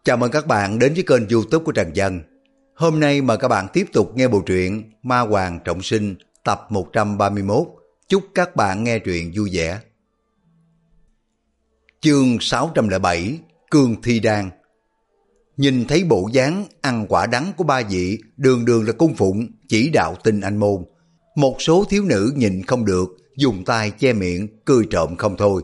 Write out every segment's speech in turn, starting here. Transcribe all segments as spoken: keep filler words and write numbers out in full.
Chào mừng các bạn đến với kênh YouTube của Trần Dân. Hôm nay mời các bạn tiếp tục nghe bộ truyện Ma Hoàng Trọng Sinh tập một trăm ba mươi mốt. Chúc các bạn nghe truyện vui vẻ. Chương sáu trăm lẻ bảy, Cương Thi Đan. Nhìn thấy bộ dáng ăn quả đắng của ba vị đường đường là cung phụng chỉ đạo Tinh Anh môn, một số thiếu nữ nhìn không được, dùng tay che miệng cười trộm không thôi.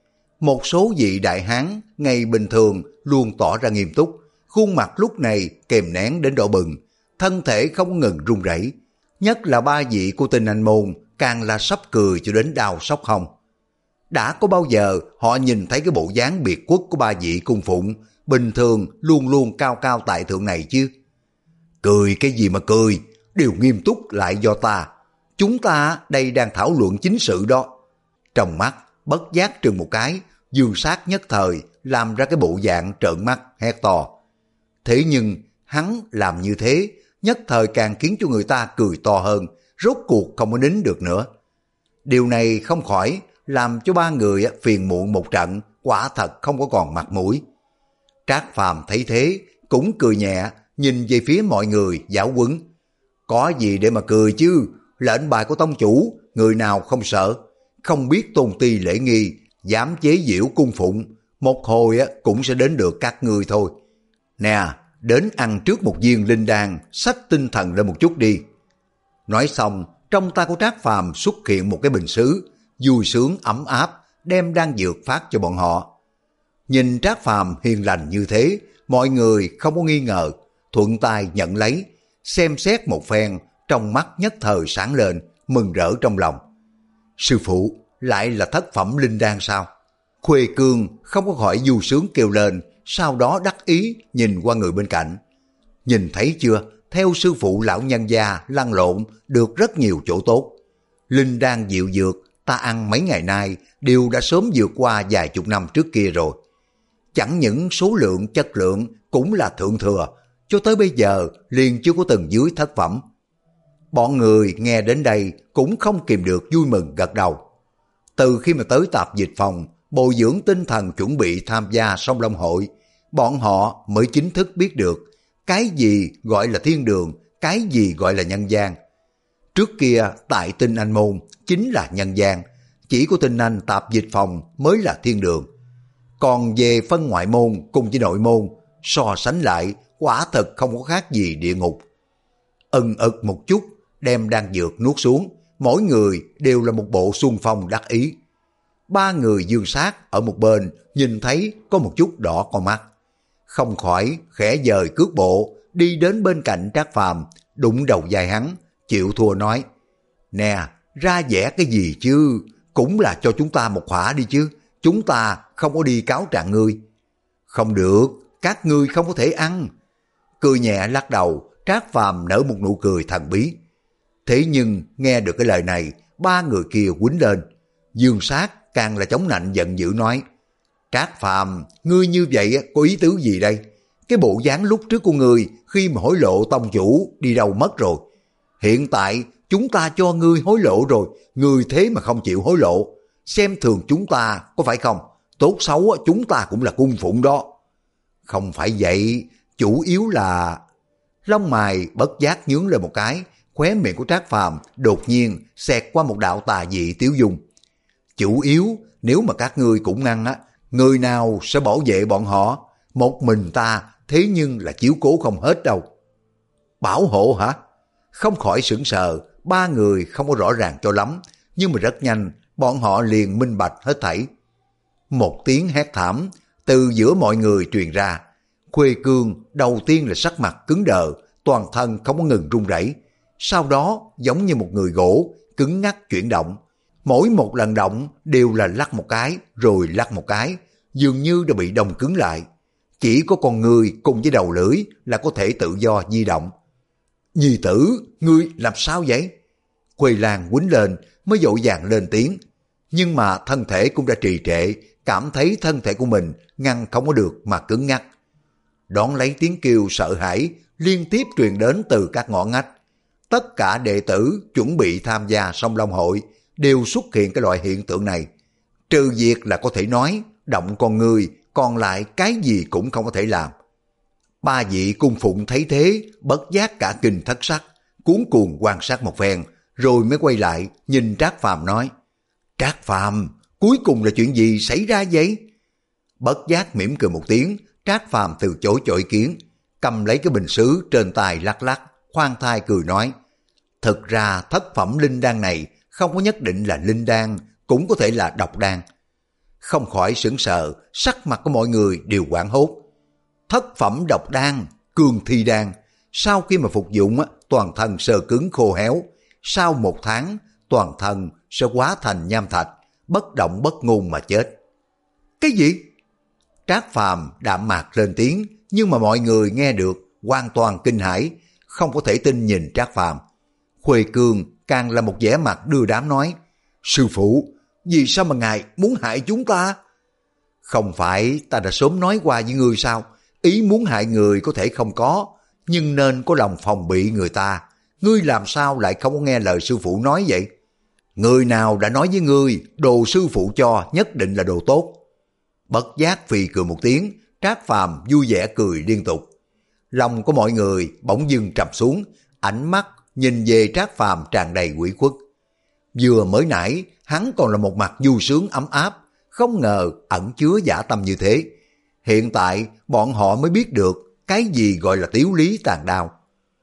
Một số vị đại hán ngày bình thường luôn tỏ ra nghiêm túc, khuôn mặt lúc này kèm nén đến đỏ bừng, thân thể không ngừng run rẩy. Nhất là ba vị của Tinh Anh môn càng là sắp cười cho đến đau sốc hông. Đã có bao giờ họ nhìn thấy cái bộ dáng biệt quốc của ba vị cung phụng bình thường luôn luôn cao cao tại thượng này chứ? Cười cái gì mà cười, điều nghiêm túc lại do ta. Chúng ta đây đang thảo luận chính sự đó. Trong mắt bất giác trừng một cái, Dương Sát nhất thời làm ra cái bộ dạng trợn mắt hét to. Thế nhưng hắn làm như thế nhất thời càng khiến cho người ta cười to hơn, rốt cuộc không có nín được nữa. Điều này không khỏi làm cho ba người phiền muộn một trận, quả thật không có còn mặt mũi. Trác Phàm thấy thế cũng cười nhẹ, nhìn về phía mọi người giáo huấn. Có gì để mà cười chứ, lệnh bài của tông chủ người nào không sợ, không biết tôn ti lễ nghi, dám chế giễu cung phụng, một hồi cũng sẽ đến được các ngươi thôi. Nè, đến ăn trước một viên linh đan, xách tinh thần lên một chút đi. Nói xong, trong tay của Trác Phàm xuất hiện một cái bình sứ, vui sướng ấm áp, đem đan dược phát cho bọn họ. Nhìn Trác Phàm hiền lành như thế, mọi người không có nghi ngờ, thuận tay nhận lấy, xem xét một phen, trong mắt nhất thời sáng lên, mừng rỡ trong lòng. Sư phụ, lại là thất phẩm linh đan sao? Khuê Cương không có khỏi vui sướng kêu lên, sau đó đắc ý nhìn qua người bên cạnh. Nhìn thấy chưa, theo sư phụ lão nhân gia lăn lộn được rất nhiều chỗ tốt. Linh đan diệu dược ta ăn mấy ngày nay đều đã sớm vượt qua vài chục năm trước kia rồi. Chẳng những số lượng chất lượng cũng là thượng thừa, cho tới bây giờ liền chưa có từng dưới thất phẩm. Bọn người nghe đến đây cũng không kìm được vui mừng gật đầu. Từ khi mà tới tạp dịch phòng, bồi dưỡng tinh thần chuẩn bị tham gia song long hội, bọn họ mới chính thức biết được cái gì gọi là thiên đường, cái gì gọi là nhân gian. Trước kia tại Tinh Anh môn chính là nhân gian, chỉ có Tinh Anh tạp dịch phòng mới là thiên đường. Còn về phân ngoại môn cùng với nội môn, so sánh lại quả thật không có khác gì địa ngục. Ân ực một chút, đem đan dược nuốt xuống, mỗi người đều là một bộ xung phong đắc ý. Ba người Dương Sát ở một bên nhìn thấy có một chút đỏ con mắt, không khỏi khẽ dời cước bộ đi đến bên cạnh Trác Phàm, đụng đầu vai hắn, chịu thua nói: Nè, ra vẻ cái gì chứ, cũng là cho chúng ta một hỏa đi chứ, chúng ta không có đi cáo trạng ngươi. Không được, các ngươi không có thể ăn. Cười nhẹ lắc đầu, Trác Phàm nở một nụ cười thần bí. Thế nhưng nghe được cái lời này, ba người kia quýnh lên. Dương Sát càng là chống nạnh giận dữ nói: Trác Phàm, ngươi như vậy có ý tứ gì đây? Cái bộ dáng lúc trước của ngươi khi mà hối lộ tông chủ đi đâu mất rồi? Hiện tại chúng ta cho ngươi hối lộ rồi, ngươi thế mà không chịu hối lộ, xem thường chúng ta có phải không? Tốt xấu chúng ta cũng là cung phụng đó. Không phải vậy, chủ yếu là... Lông mày bất giác nhướng lên một cái, khóe miệng của Trác Phàm đột nhiên xẹt qua một đạo tà dị tiếu dung. Chủ yếu, nếu mà các ngươi cũng ngăn á, người nào sẽ bảo vệ bọn họ? Một mình ta thế nhưng là chiếu cố không hết đâu. Bảo hộ hả? Không khỏi sững sờ, ba người không có rõ ràng cho lắm, nhưng mà rất nhanh bọn họ liền minh bạch hết thảy. Một tiếng hét thảm từ giữa mọi người truyền ra. Khuê Cương đầu tiên là sắc mặt cứng đờ, toàn thân không có ngừng run rẩy, sau đó giống như một người gỗ cứng ngắc chuyển động. Mỗi một lần động đều là lắc một cái rồi lắc một cái, dường như đã bị đông cứng lại. Chỉ có con người cùng với đầu lưỡi là có thể tự do di động. Nhi tử, ngươi làm sao vậy? Khuê Lan quýnh lên mới vội vàng lên tiếng, nhưng mà thân thể cũng đã trì trệ, cảm thấy thân thể của mình ngăn không có được mà cứng ngắc. Đón lấy tiếng kêu sợ hãi liên tiếp truyền đến từ các ngõ ngách. Tất cả đệ tử chuẩn bị tham gia song long hội đều xuất hiện cái loại hiện tượng này. Trừ việc là có thể nói, động con người, còn lại cái gì cũng không có thể làm. Ba vị cung phụng thấy thế, bất giác cả kinh thất sắc, cuống cuồng quan sát một phen, rồi mới quay lại nhìn Trác Phàm nói: Trác Phàm, cuối cùng là chuyện gì xảy ra vậy? Bất giác mỉm cười một tiếng, Trác Phàm từ chối cho ý kiến, cầm lấy cái bình sứ trên tay lắc lắc, khoan thai cười nói: thực ra thất phẩm linh đan này không có nhất định là linh đan, cũng có thể là độc đan. Không khỏi sững sờ, sắc mặt của mọi người đều hoảng hốt. Thất phẩm độc đan, cương thi đan, sau khi mà phục dụng toàn thân sơ cứng khô héo, sau một tháng toàn thân sẽ hóa thành nham thạch, bất động bất ngôn mà chết. Cái gì? Trác Phàm đạm mạc lên tiếng, nhưng mà mọi người nghe được hoàn toàn kinh hãi, không có thể tin nhìn Trác Phàm. Khuê Cương càng là một vẻ mặt đưa đám nói: sư phụ, vì sao mà ngài muốn hại chúng ta? Không phải ta đã sớm nói qua với ngươi sao? Ý muốn hại người có thể không có, nhưng nên có lòng phòng bị người ta. Ngươi làm sao lại không có nghe lời sư phụ nói vậy? Người nào đã nói với ngươi đồ sư phụ cho nhất định là đồ tốt? Bất giác phì cười một tiếng, Trác Phàm vui vẻ cười liên tục. Lòng của mọi người bỗng dưng trầm xuống, ánh mắt nhìn về Trác Phàm tràn đầy ủy khuất. Vừa mới nãy hắn còn là một mặt vui sướng ấm áp, không ngờ ẩn chứa dã tâm như thế. Hiện tại bọn họ mới biết được cái gì gọi là tiếu lý tàn đao.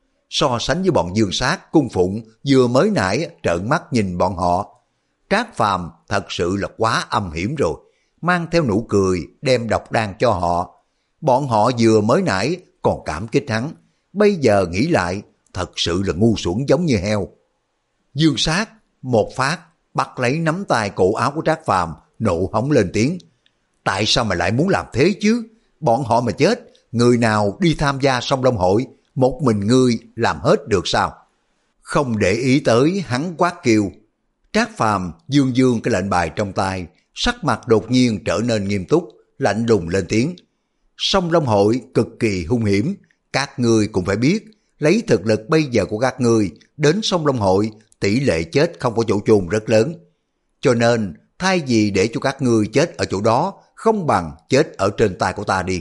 So sánh với bọn Dương Sát, Cung Phụng vừa mới nãy trợn mắt nhìn bọn họ, Trác Phàm thật sự là quá âm hiểm rồi, mang theo nụ cười đem độc đan cho họ. Bọn họ vừa mới nãy còn cảm kích hắn, bây giờ nghĩ lại thật sự là ngu xuẩn giống như heo. Dương Sát một phát bắt lấy nắm tay cổ áo của Trác Phàm, nộ hống lên tiếng: tại sao mà lại muốn làm thế chứ? Bọn họ mà chết, người nào đi tham gia song long hội, một mình ngươi làm hết được sao? Không để ý tới hắn quát kêu, Trác Phàm dương dương cái lệnh bài trong tay, sắc mặt đột nhiên trở nên nghiêm túc, lạnh lùng lên tiếng: song long hội cực kỳ hung hiểm, các ngươi cũng phải biết, lấy thực lực bây giờ của các ngươi đến song long hội, tỷ lệ chết không có chỗ chôn rất lớn. Cho nên thay vì để cho các ngươi chết ở chỗ đó, không bằng chết ở trên tay của ta đi.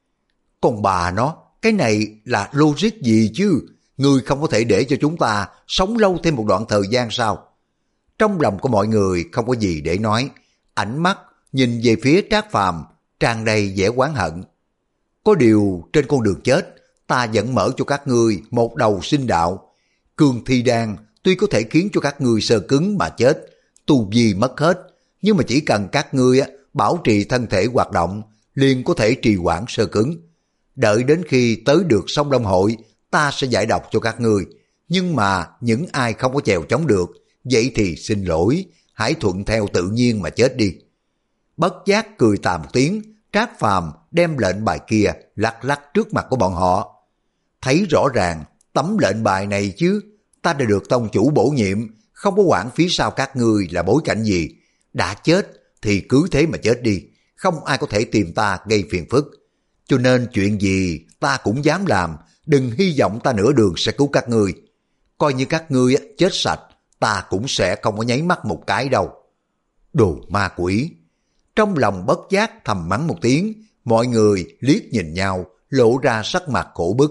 Còn bà nó, cái này là logic gì chứ? Ngươi không có thể để cho chúng ta sống lâu thêm một đoạn thời gian sao? Trong lòng của mọi người không có gì để nói, ánh mắt nhìn về phía Trác Phàm tràn đầy vẻ oán hận. Có điều trên con đường chết, ta vẫn mở cho các ngươi một đầu sinh đạo. Cương thi đan tuy có thể khiến cho các ngươi sơ cứng mà chết, tu vi mất hết, nhưng mà chỉ cần các ngươi bảo trì thân thể hoạt động, liền có thể trì hoãn sơ cứng. Đợi đến khi tới được song long hội, ta sẽ giải độc cho các ngươi. Nhưng mà những ai không có chèo chống được, vậy thì xin lỗi, hãy thuận theo tự nhiên mà chết đi. Bất giác cười tà một tiếng, Trác Phàm đem lệnh bài kia lắc lắc trước mặt của bọn họ. Thấy rõ ràng tấm lệnh bài này chứ, ta đã được tông chủ bổ nhiệm, không có quản phía sau các ngươi là bối cảnh gì. Đã chết thì cứ thế mà chết đi, không ai có thể tìm ta gây phiền phức. Cho nên chuyện gì ta cũng dám làm, đừng hy vọng ta nửa đường sẽ cứu các ngươi. Coi như các ngươi chết sạch, ta cũng sẽ không có nháy mắt một cái đâu. Đồ ma quỷ! Trong lòng bất giác thầm mắng một tiếng, mọi người liếc nhìn nhau, lộ ra sắc mặt khổ bức.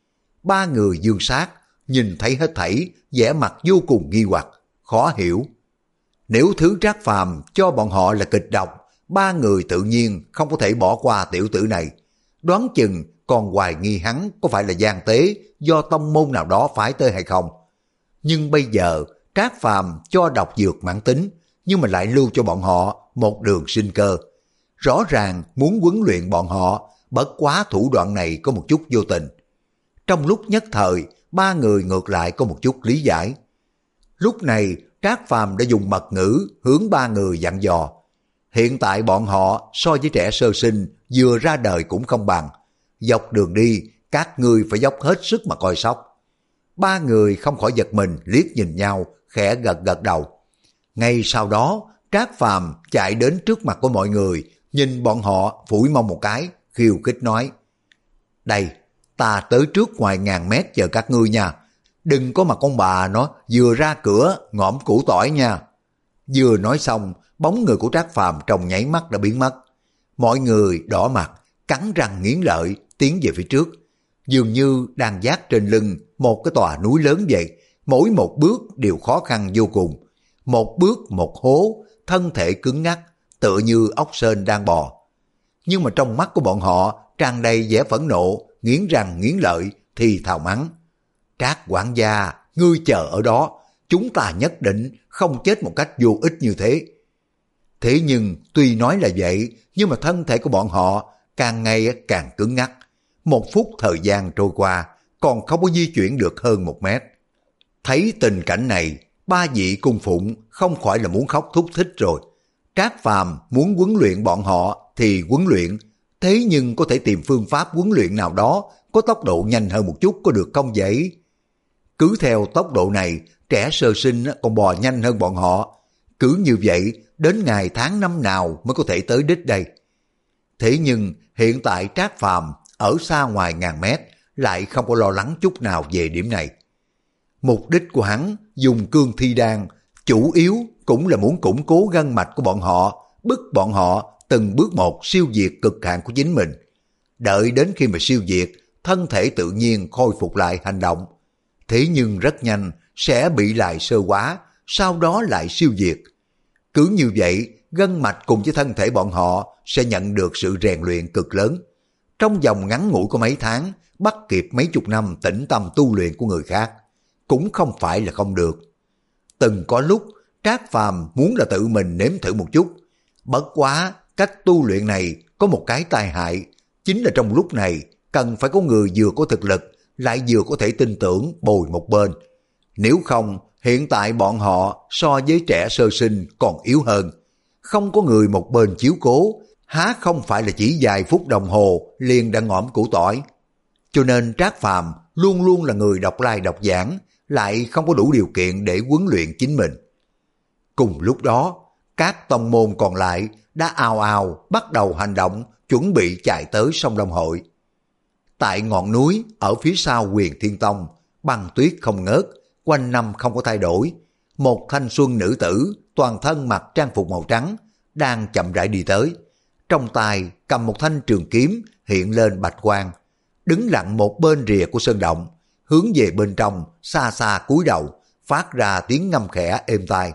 Ba người Dương Sát nhìn thấy hết thảy, vẻ mặt vô cùng nghi hoặc, khó hiểu. Nếu thứ Trác Phàm cho bọn họ là kịch độc, ba người tự nhiên không có thể bỏ qua tiểu tử này. Đoán chừng còn hoài nghi hắn có phải là gian tế do tông môn nào đó phái tới hay không. Nhưng bây giờ Trác Phàm cho độc dược mãn tính, nhưng mà lại lưu cho bọn họ một đường sinh cơ. Rõ ràng muốn huấn luyện bọn họ, bất quá thủ đoạn này có một chút vô tình. Trong lúc nhất thời, ba người ngược lại có một chút lý giải. Lúc này Trác Phàm đã dùng mật ngữ hướng ba người dặn dò. Hiện tại bọn họ so với trẻ sơ sinh vừa ra đời cũng không bằng. Dọc đường đi, các ngươi phải dốc hết sức mà coi sóc. Ba người không khỏi giật mình liếc nhìn nhau, khẽ gật gật đầu. Ngay sau đó, Trác Phàm chạy đến trước mặt của mọi người, nhìn bọn họ phủi mông một cái, khiêu khích nói: đây, ta tới trước ngoài ngàn mét chờ các ngươi nha. Đừng có mà con bà nó vừa ra cửa ngõm củ tỏi nha. Vừa nói xong, bóng người của Trác Phàm trong nháy mắt đã biến mất. Mọi người đỏ mặt, cắn răng nghiến lợi, tiến về phía trước. dường như đang vác trên lưng một cái tòa núi lớn vậy, mỗi một bước đều khó khăn vô cùng. Một bước một hố, thân thể cứng ngắc, tựa như ốc sên đang bò. Nhưng mà trong mắt của bọn họ tràn đầy vẻ phẫn nộ, nghiến răng nghiến lợi, thì thào mắng. Trác quản gia, ngươi chờ ở đó, chúng ta nhất định không chết một cách vô ích như thế. Thế nhưng tuy nói là vậy, nhưng mà thân thể của bọn họ càng ngày càng cứng ngắc. Một phút thời gian trôi qua, còn không có di chuyển được hơn một mét. Thấy tình cảnh này, ba vị cung phụng không khỏi là muốn khóc thúc thích rồi. Trác Phàm muốn huấn luyện bọn họ thì huấn luyện, thế nhưng có thể tìm phương pháp huấn luyện nào đó có tốc độ nhanh hơn một chút có được không vậy? Cứ theo tốc độ này, trẻ sơ sinh còn bò nhanh hơn bọn họ. Cứ như vậy, đến ngày tháng năm nào mới có thể tới đích đây? Thế nhưng hiện tại Trác Phàm ở xa ngoài ngàn mét, lại không có lo lắng chút nào về điểm này. Mục đích của hắn dùng cương thi đan, chủ yếu cũng là muốn củng cố gân mạch của bọn họ, bức bọn họ từng bước một siêu diệt cực hạn của chính mình. Đợi đến khi mà siêu diệt, thân thể tự nhiên khôi phục lại hành động. Thế nhưng rất nhanh sẽ bị lại sơ hóa, sau đó lại siêu diệt. Cứ như vậy, gân mạch cùng với thân thể bọn họ sẽ nhận được sự rèn luyện cực lớn. Trong vòng ngắn ngủi của mấy tháng, bắt kịp mấy chục năm tĩnh tâm tu luyện của người khác, cũng không phải là không được. Từng có lúc, Trác Phàm muốn là tự mình nếm thử một chút. Bất quá, cách tu luyện này có một cái tai hại, chính là trong lúc này cần phải có người vừa có thực lực, lại vừa có thể tin tưởng bồi một bên. Nếu không, hiện tại bọn họ so với trẻ sơ sinh còn yếu hơn. Không có người một bên chiếu cố, há không phải là chỉ vài phút đồng hồ liền đã ngõm củ tỏi. Cho nên Trác Phàm luôn luôn là người độc lai độc vãng, lại không có đủ điều kiện để huấn luyện chính mình. Cùng lúc đó, các tông môn còn lại đã ào ào bắt đầu hành động, chuẩn bị chạy tới sông Long Hội. Tại ngọn núi ở phía sau Huyền Thiên Tông, băng tuyết không ngớt, quanh năm không có thay đổi. Một thanh xuân nữ tử, toàn thân mặc trang phục màu trắng, đang chậm rãi đi tới. Trong tay cầm một thanh trường kiếm hiện lên bạch quang, đứng lặng một bên rìa của sơn động, hướng về bên trong, xa xa cúi đầu, phát ra tiếng ngâm khẽ êm tai.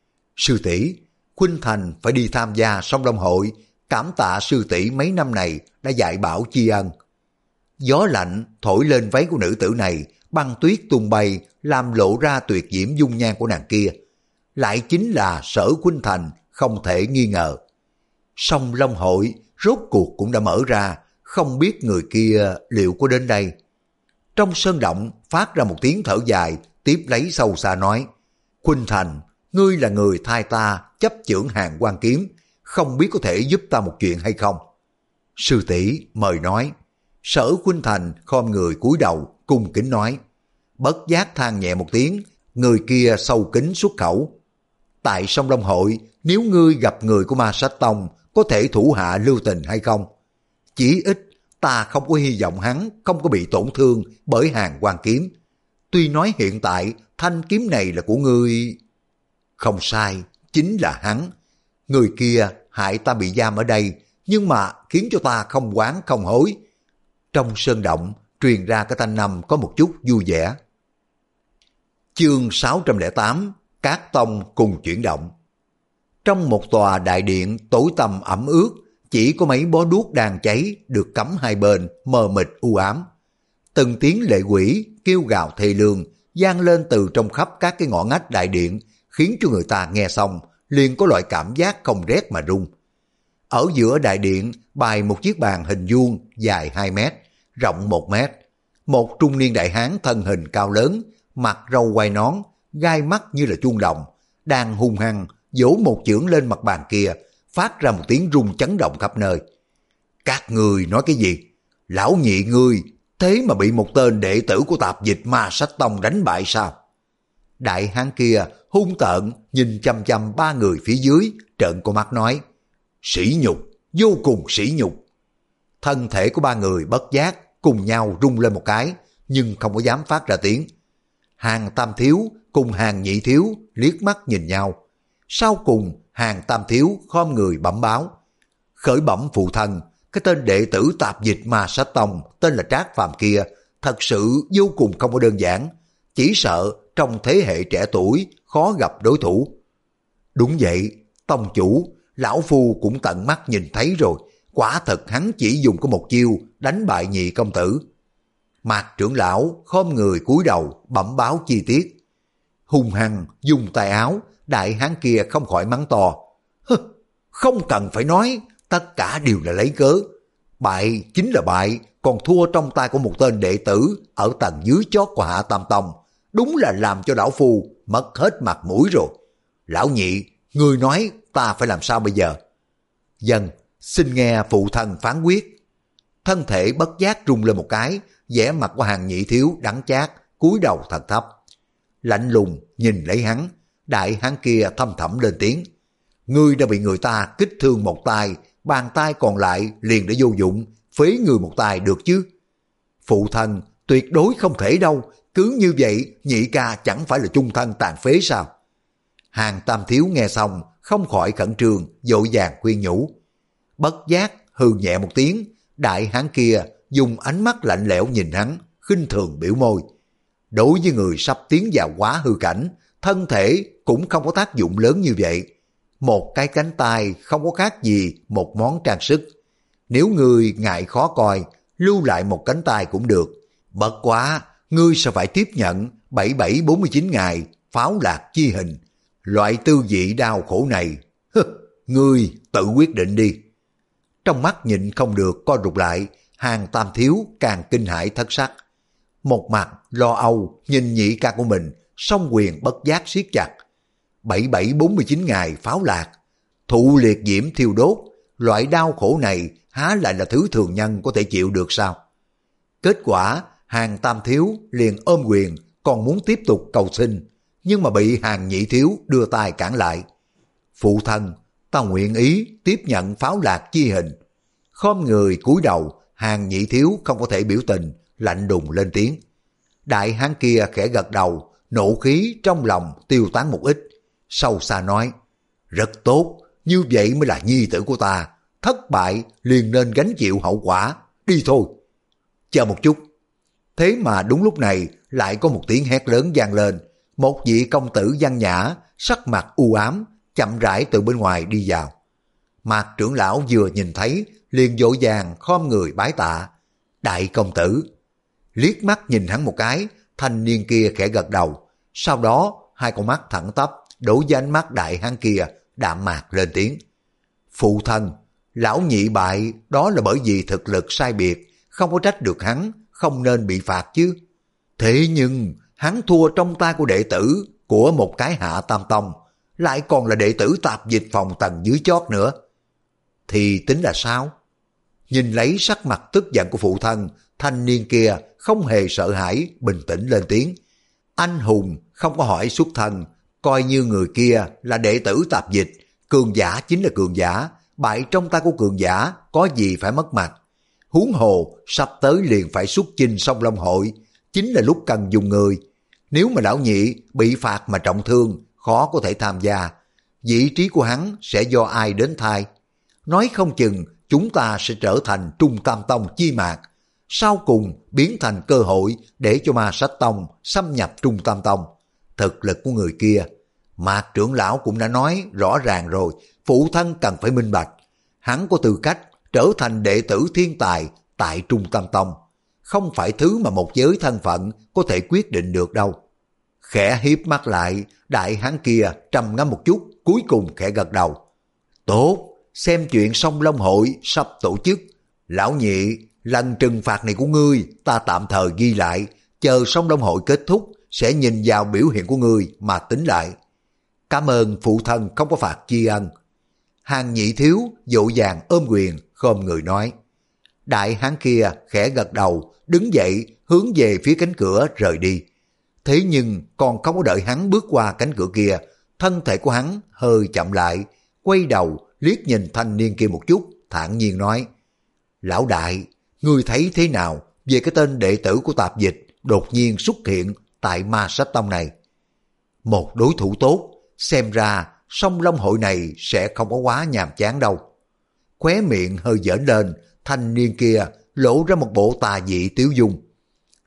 Sư tỷ, Khuynh Thành phải đi tham gia sông Long Hội, cảm tạ sư tỷ mấy năm này đã dạy bảo tri ân. Gió lạnh thổi lên váy của nữ tử này, băng tuyết tung bay, làm lộ ra tuyệt diễm dung nhan của nàng kia. Lại chính là Sở Khuynh Thành, không thể nghi ngờ. Sông Long Hội rốt cuộc cũng đã mở ra, không biết người kia liệu có đến đây. Trong sơn động phát ra một tiếng thở dài, tiếp lấy sâu xa nói, Khuynh Thành, ngươi là người thay ta chấp chưởng Hàng Quan kiếm, không biết có thể giúp ta một chuyện hay không? Sư tỷ mời nói. Sở Khuynh Thành khom người cúi đầu, cung kính nói. Bất giác than nhẹ một tiếng, người kia sâu kính xuất khẩu. Tại sông Long Hội, nếu ngươi gặp người của Ma Sách Tông, có thể thủ hạ lưu tình hay không? Chỉ ít, ta không có hy vọng hắn không có bị tổn thương bởi Hàng Quan kiếm. Tuy nói hiện tại, thanh kiếm này là của ngươi. Không sai, chính là hắn. Người kia hại ta bị giam ở đây, nhưng mà khiến cho ta không oán không hối. Trong sơn động, truyền ra cái thanh âm có một chút vui vẻ. Chương sáu trăm lẻ tám, Các Tông cùng chuyển động. Trong một tòa đại điện tối tăm ẩm ướt, chỉ có mấy bó đuốc đang cháy được cắm hai bên, mờ mịt u ám. Từng tiếng lệ quỷ kêu gào thê lương vang lên từ trong khắp các cái ngõ ngách đại điện, khiến cho người ta nghe xong liền có loại cảm giác không rét mà run. Ở giữa đại điện bày một chiếc bàn hình vuông dài hai mét, rộng một mét. Một trung niên đại hán thân hình cao lớn, mặt râu quai nón, gai mắt như là chuông đồng, đang hung hăng vỗ một chưởng lên mặt bàn kia, phát ra một tiếng rung chấn động khắp nơi. Các người nói cái gì? Lão nhị ngươi, thế mà bị một tên đệ tử của tạp dịch Ma Sách Tông đánh bại sao? Đại hán kia hung tợn nhìn chăm chăm ba người phía dưới, trợn con mắt nói, sỉ nhục, vô cùng sỉ nhục. Thân thể của ba người bất giác cùng nhau rung lên một cái, nhưng không có dám phát ra tiếng. Hàng Tam Thiếu cùng Hàng Nhị Thiếu liếc mắt nhìn nhau. Sau cùng Hàng Tam Thiếu khom người bẩm báo, khởi bẩm phụ thân, cái tên đệ tử tạp dịch Ma Sách Tông tên là Trác Phàm kia thật sự vô cùng không có đơn giản, chỉ sợ trong thế hệ trẻ tuổi khó gặp đối thủ. Đúng vậy, tông chủ, lão phu cũng tận mắt nhìn thấy rồi, quả thật hắn chỉ dùng có một chiêu đánh bại Nhị công tử. Mạc trưởng lão khom người cúi đầu bẩm báo chi tiết. Hung hăng dùng tay áo, đại hán kia không khỏi mắng to. Hừ, không cần phải nói, tất cả đều là lấy cớ. Bại chính là bại, còn thua trong tay của một tên đệ tử ở tầng dưới chót của Hạ Tam Tông. Đúng là làm cho lão phu mất hết mặt mũi rồi. Lão Nhị, ngươi nói ta phải làm sao bây giờ? Dân, xin nghe phụ thân phán quyết. Thân thể bất giác rung lên một cái, vẻ mặt của Hàng Nhị thiếu đắng chát, cúi đầu thật thấp. Lạnh lùng nhìn lấy hắn, đại hán kia thâm thẳm lên tiếng. Ngươi đã bị người ta kích thương một tay, bàn tay còn lại liền đã vô dụng, phế người một tay được chứ? Phụ thân, tuyệt đối không thể đâu, cứ như vậy Nhị ca chẳng phải là chung thân tàn phế sao? Hàng Tam thiếu nghe xong, không khỏi khẩn trương, vội vàng khuyên nhủ. Bất giác hừ nhẹ một tiếng, đại hán kia dùng ánh mắt lạnh lẽo nhìn hắn, khinh thường biểu môi. Đối với người sắp tiến vào quá hư cảnh, thân thể cũng không có tác dụng lớn như vậy. Một cái cánh tay không có khác gì một món trang sức. Nếu ngươi ngại khó coi, lưu lại một cánh tay cũng được. Bất quá, ngươi sẽ phải tiếp nhận bảy bảy bốn mươi chín ngày pháo lạc chi hình. Loại tư vị đau khổ này, hừ, ngươi tự quyết định đi. Trong mắt nhịn không được co rụt lại, Hàng Tam thiếu càng kinh hãi thất sắc. Một mặt lo âu nhìn Nhị ca của mình, song quyền bất giác siết chặt. bảy bảy bốn mươi chín ngày pháo lạc, thụ liệt diễm thiêu đốt, loại đau khổ này há lại là thứ thường nhân có thể chịu được sao? Kết quả, Hàng Tam thiếu liền ôm quyền, còn muốn tiếp tục cầu xin, nhưng mà bị Hàng Nhị thiếu đưa tay cản lại. Phụ thân, ta nguyện ý tiếp nhận pháo lạc chi hình. Khom người cúi đầu, Hàng Nhị thiếu không có thể biểu tình, lạnh đùng lên tiếng. Đại hán kia khẽ gật đầu, nộ khí trong lòng tiêu tán một ít, sâu xa nói, rất tốt, như vậy mới là nhi tử của ta, thất bại liền nên gánh chịu hậu quả, đi thôi. Chờ một chút. Thế mà đúng lúc này lại có một tiếng hét lớn vang lên, một vị công tử văn nhã, sắc mặt u ám, chậm rãi từ bên ngoài đi vào. Mạc trưởng lão vừa nhìn thấy, liền vội vàng khom người bái tạ. Đại công tử. Liếc mắt nhìn hắn một cái, thanh niên kia khẽ gật đầu, sau đó hai con mắt thẳng tắp đối với ánh mắt đại hán kia, đạm mạc lên tiếng. Phụ thân, lão Nhị bại đó là bởi vì thực lực sai biệt, không có trách được hắn, không nên bị phạt chứ. Thế nhưng hắn thua trong tay của đệ tử của một cái Hạ Tam Tông, lại còn là đệ tử tạp dịch phòng tầng dưới chót nữa. Thì tính là sao? Nhìn lấy sắc mặt tức giận của phụ thân, thanh niên kia không hề sợ hãi, bình tĩnh lên tiếng. Anh hùng không có hỏi xuất thân, coi như người kia là đệ tử tạp dịch, cường giả chính là cường giả, bại trong tay của cường giả có gì phải mất mặt. Huống hồ sắp tới liền phải xuất chinh Sông Long hội, chính là lúc cần dùng người. Nếu mà lão Nhị bị phạt mà trọng thương, khó có thể tham gia, vị trí của hắn sẽ do ai đến thay? Nói không chừng chúng ta sẽ trở thành Trung Tam Tông chi mạc, sau cùng biến thành cơ hội để cho Ma Sách Tông xâm nhập Trung Tam Tông. Thực lực của người kia, Mạc trưởng lão cũng đã nói rõ ràng rồi, phụ thân cần phải minh bạch. Hắn có tư cách trở thành đệ tử thiên tài tại Trung Tam Tông, không phải thứ mà một giới thân phận có thể quyết định được đâu. Khẽ hiếp mắt lại, đại hán kia trầm ngâm một chút, cuối cùng khẽ gật đầu. Tốt, xem chuyện Sông Long hội sắp tổ chức. Lão Nhị, lần trừng phạt này của ngươi ta tạm thời ghi lại, chờ Sông Long hội kết thúc sẽ nhìn vào biểu hiện của ngươi mà tính lại. Cảm ơn phụ thân không có phạt tri ân. Hàng Nhị thiếu vội vàng ôm quyền khom người nói. Đại hán kia khẽ gật đầu, đứng dậy hướng về phía cánh cửa rời đi. Thế nhưng còn không có đợi hắn bước qua cánh cửa kia, thân thể của hắn hơi chậm lại, quay đầu liếc nhìn thanh niên kia một chút, thản nhiên nói. Lão đại, ngươi thấy thế nào về cái tên đệ tử của tạp dịch đột nhiên xuất hiện tại Ma Sách Tông này? Một đối thủ tốt, xem ra Sông Long hội này sẽ không có quá nhàm chán đâu. Khóe miệng hơi giỡn lên, thanh niên kia lộ ra một bộ tà dị tiếu dung.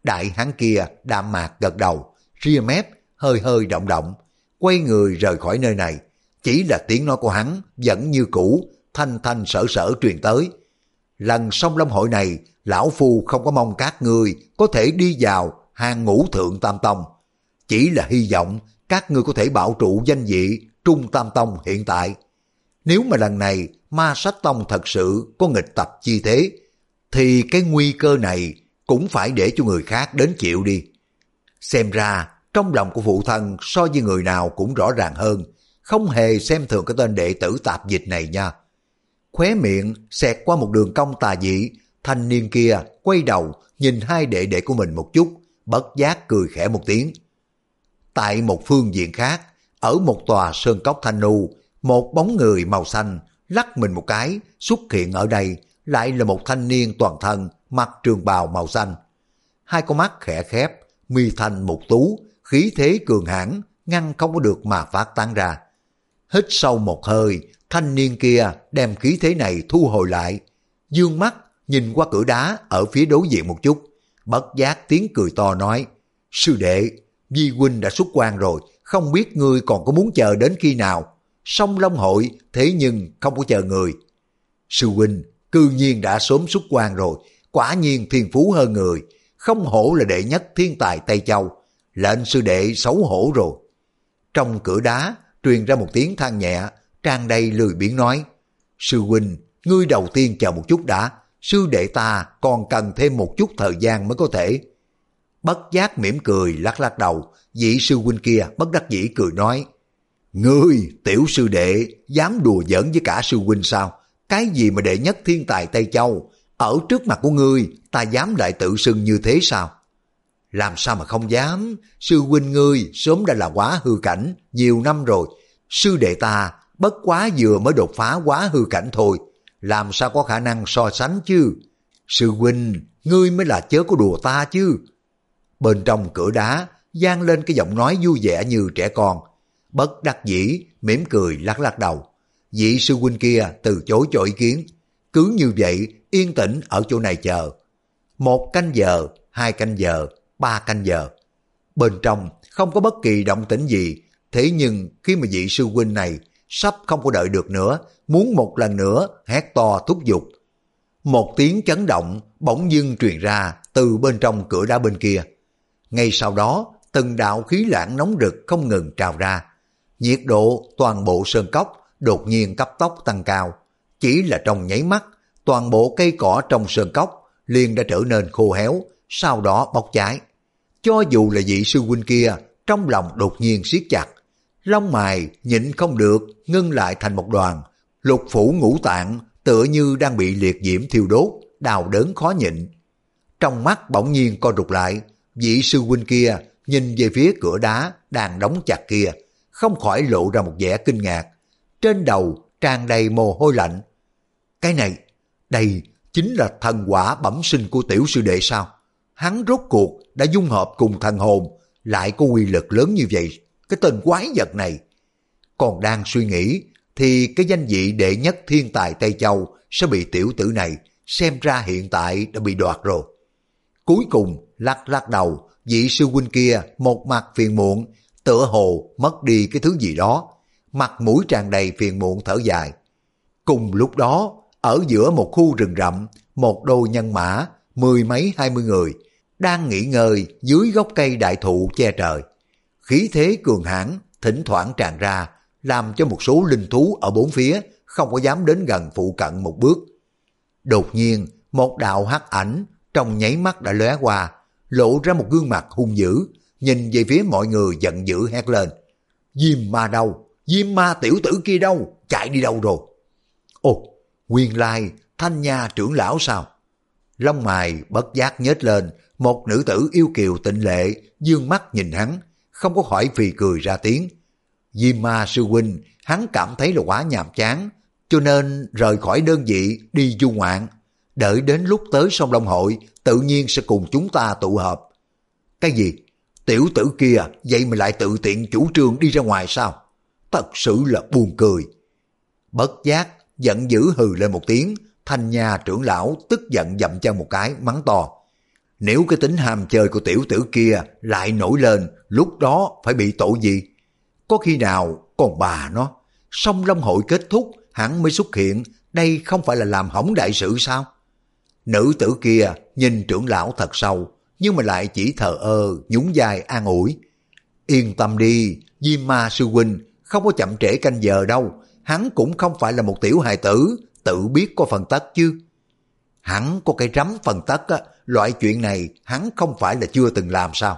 Đại hán kia đạm mạc gật đầu, ria mép hơi hơi động động, quay người rời khỏi nơi này. Chỉ là tiếng nói của hắn vẫn như cũ, thanh thanh sở sở truyền tới. Lần song long hội này, lão phu không có mong các ngươi có thể đi vào hàng ngũ thượng tam tông. Chỉ là hy vọng các ngươi có thể bảo trụ danh vị trung tam tông hiện tại. Nếu mà lần này ma sách tông thật sự có nghịch tập chi thế, thì cái nguy cơ này cũng phải để cho người khác đến chịu đi. Xem ra trong lòng của phụ thân so với người nào cũng rõ ràng hơn, không hề xem thường cái tên đệ tử tạp dịch này nha. Khóe miệng xẹt qua một đường cong tà dị, thanh niên kia quay đầu nhìn hai đệ đệ của mình một chút, bất giác cười khẽ một tiếng. Tại một phương diện khác, ở một tòa sơn cốc thanh nu, một bóng người màu xanh lắc mình một cái xuất hiện ở đây, lại là một thanh niên toàn thân mặc trường bào màu xanh. Hai con mắt khẽ khép, mi thanh mục tú, khí thế cường hãn, ngăn không có được mà phát tán ra. Hít sâu một hơi, thanh niên kia đem khí thế này thu hồi lại, dương mắt nhìn qua cửa đá ở phía đối diện một chút, bất giác tiếng cười to nói: sư đệ, Di huynh đã xuất quan rồi, không biết ngươi còn có muốn chờ đến khi nào? Song Long hội thế nhưng không có chờ người. Sư huynh cư nhiên đã sớm xuất quan rồi, quả nhiên thiên phú hơn người, không hổ là đệ nhất thiên tài Tây Châu, lệnh sư đệ xấu hổ rồi. Trong cửa đá truyền ra một tiếng than nhẹ, tràn đầy lười biếng nói: sư huynh, ngươi đầu tiên chờ một chút đã, sư đệ ta còn cần thêm một chút thời gian mới có thể. Bất giác mỉm cười lắc lắc đầu, vị sư huynh kia bất đắc dĩ cười nói: ngươi tiểu sư đệ dám đùa giỡn với cả sư huynh sao? Cái gì mà đệ nhất thiên tài Tây Châu, ở trước mặt của ngươi ta dám lại tự xưng như thế sao? Làm sao mà không dám, sư huynh ngươi sớm đã là quá hư cảnh nhiều năm rồi, sư đệ ta bất quá vừa mới đột phá quá hư cảnh thôi, làm sao có khả năng so sánh chứ? Sư huynh, ngươi mới là chớ có đùa ta chứ. Bên trong cửa đá vang lên cái giọng nói vui vẻ như trẻ con, bất đắc dĩ mỉm cười lắc lắc đầu. Vị sư huynh kia từ chối cho ý kiến, cứ như vậy yên tĩnh ở chỗ này chờ. Một canh giờ, hai canh giờ, ba canh giờ. Bên trong không có bất kỳ động tĩnh gì, thế nhưng khi mà vị sư huynh này sắp không có đợi được nữa, muốn một lần nữa hét to thúc giục. Một tiếng chấn động bỗng dưng truyền ra từ bên trong cửa đá bên kia. Ngay sau đó, từng đạo khí lãng nóng rực không ngừng trào ra. Nhiệt độ toàn bộ sơn cốc đột nhiên cấp tốc tăng cao. Chỉ là trong nháy mắt, toàn bộ cây cỏ trong sơn cốc liền đã trở nên khô héo, sau đó bốc cháy. Cho dù là vị sư huynh kia, trong lòng đột nhiên siết chặt, lông mày nhịn không được ngưng lại thành một đoàn, lục phủ ngũ tạng tựa như đang bị liệt diễm thiêu đốt, đau đớn khó nhịn. Trong mắt bỗng nhiên co rụt lại, vị sư huynh kia nhìn về phía cửa đá đang đóng chặt kia, không khỏi lộ ra một vẻ kinh ngạc, trên đầu tràn đầy mồ hôi lạnh. Cái này, đây chính là thần quả bẩm sinh của tiểu sư đệ sao? Hắn rốt cuộc đã dung hợp cùng thần hồn, lại có uy lực lớn như vậy, cái tên quái vật này. Còn đang suy nghĩ, thì cái danh vị đệ nhất thiên tài Tây Châu sẽ bị tiểu tử này xem ra hiện tại đã bị đoạt rồi. Cuối cùng lắc lắc đầu, vị sư huynh kia một mặt phiền muộn, tựa hồ mất đi cái thứ gì đó, mặt mũi tràn đầy phiền muộn thở dài. Cùng lúc đó, ở giữa một khu rừng rậm, một đôi nhân mã, mười mấy hai mươi người, đang nghỉ ngơi dưới gốc cây đại thụ che trời. Khí thế cường hãn thỉnh thoảng tràn ra, làm cho một số linh thú ở bốn phía không có dám đến gần phụ cận một bước. Đột nhiên, một đạo hắc ảnh trong nháy mắt đã lóe qua, lộ ra một gương mặt hung dữ, nhìn về phía mọi người giận dữ hét lên: Diêm ma đâu? Diêm ma tiểu tử kia đâu? Chạy đi đâu rồi? Ồ, nguyên lai Thanh Nha trưởng lão sao? Lông mày bất giác nhếch lên, một nữ tử yêu kiều tịnh lệ dương mắt nhìn hắn, không có khỏi phì cười ra tiếng. Diêm ma sư huynh, hắn cảm thấy là quá nhàm chán, cho nên rời khỏi đơn vị đi du ngoạn. Đợi đến lúc tới Song Long hội, tự nhiên sẽ cùng chúng ta tụ hợp. Cái gì? Tiểu tử kia vậy mà lại tự tiện chủ trương đi ra ngoài sao? Thật sự là buồn cười. Bất giác giận dữ hừ lên một tiếng, Thanh Nha trưởng lão tức giận dậm chân một cái mắng to: Nếu cái tính ham chơi của tiểu tử kia lại nổi lên, lúc đó phải bị tội gì? Có khi nào còn bà nó, song long hội kết thúc hắn mới xuất hiện, đây không phải là làm hỏng đại sự sao? Nữ tử kia nhìn trưởng lão thật sâu, nhưng mà lại chỉ thờ ơ, nhún vai an ủi. Yên tâm đi, Diêm Ma sư huynh, không có chậm trễ canh giờ đâu, hắn cũng không phải là một tiểu hài tử, tự biết có phần tất chứ. Hắn có cái rắm phần tất á, loại chuyện này hắn không phải là chưa từng làm sao?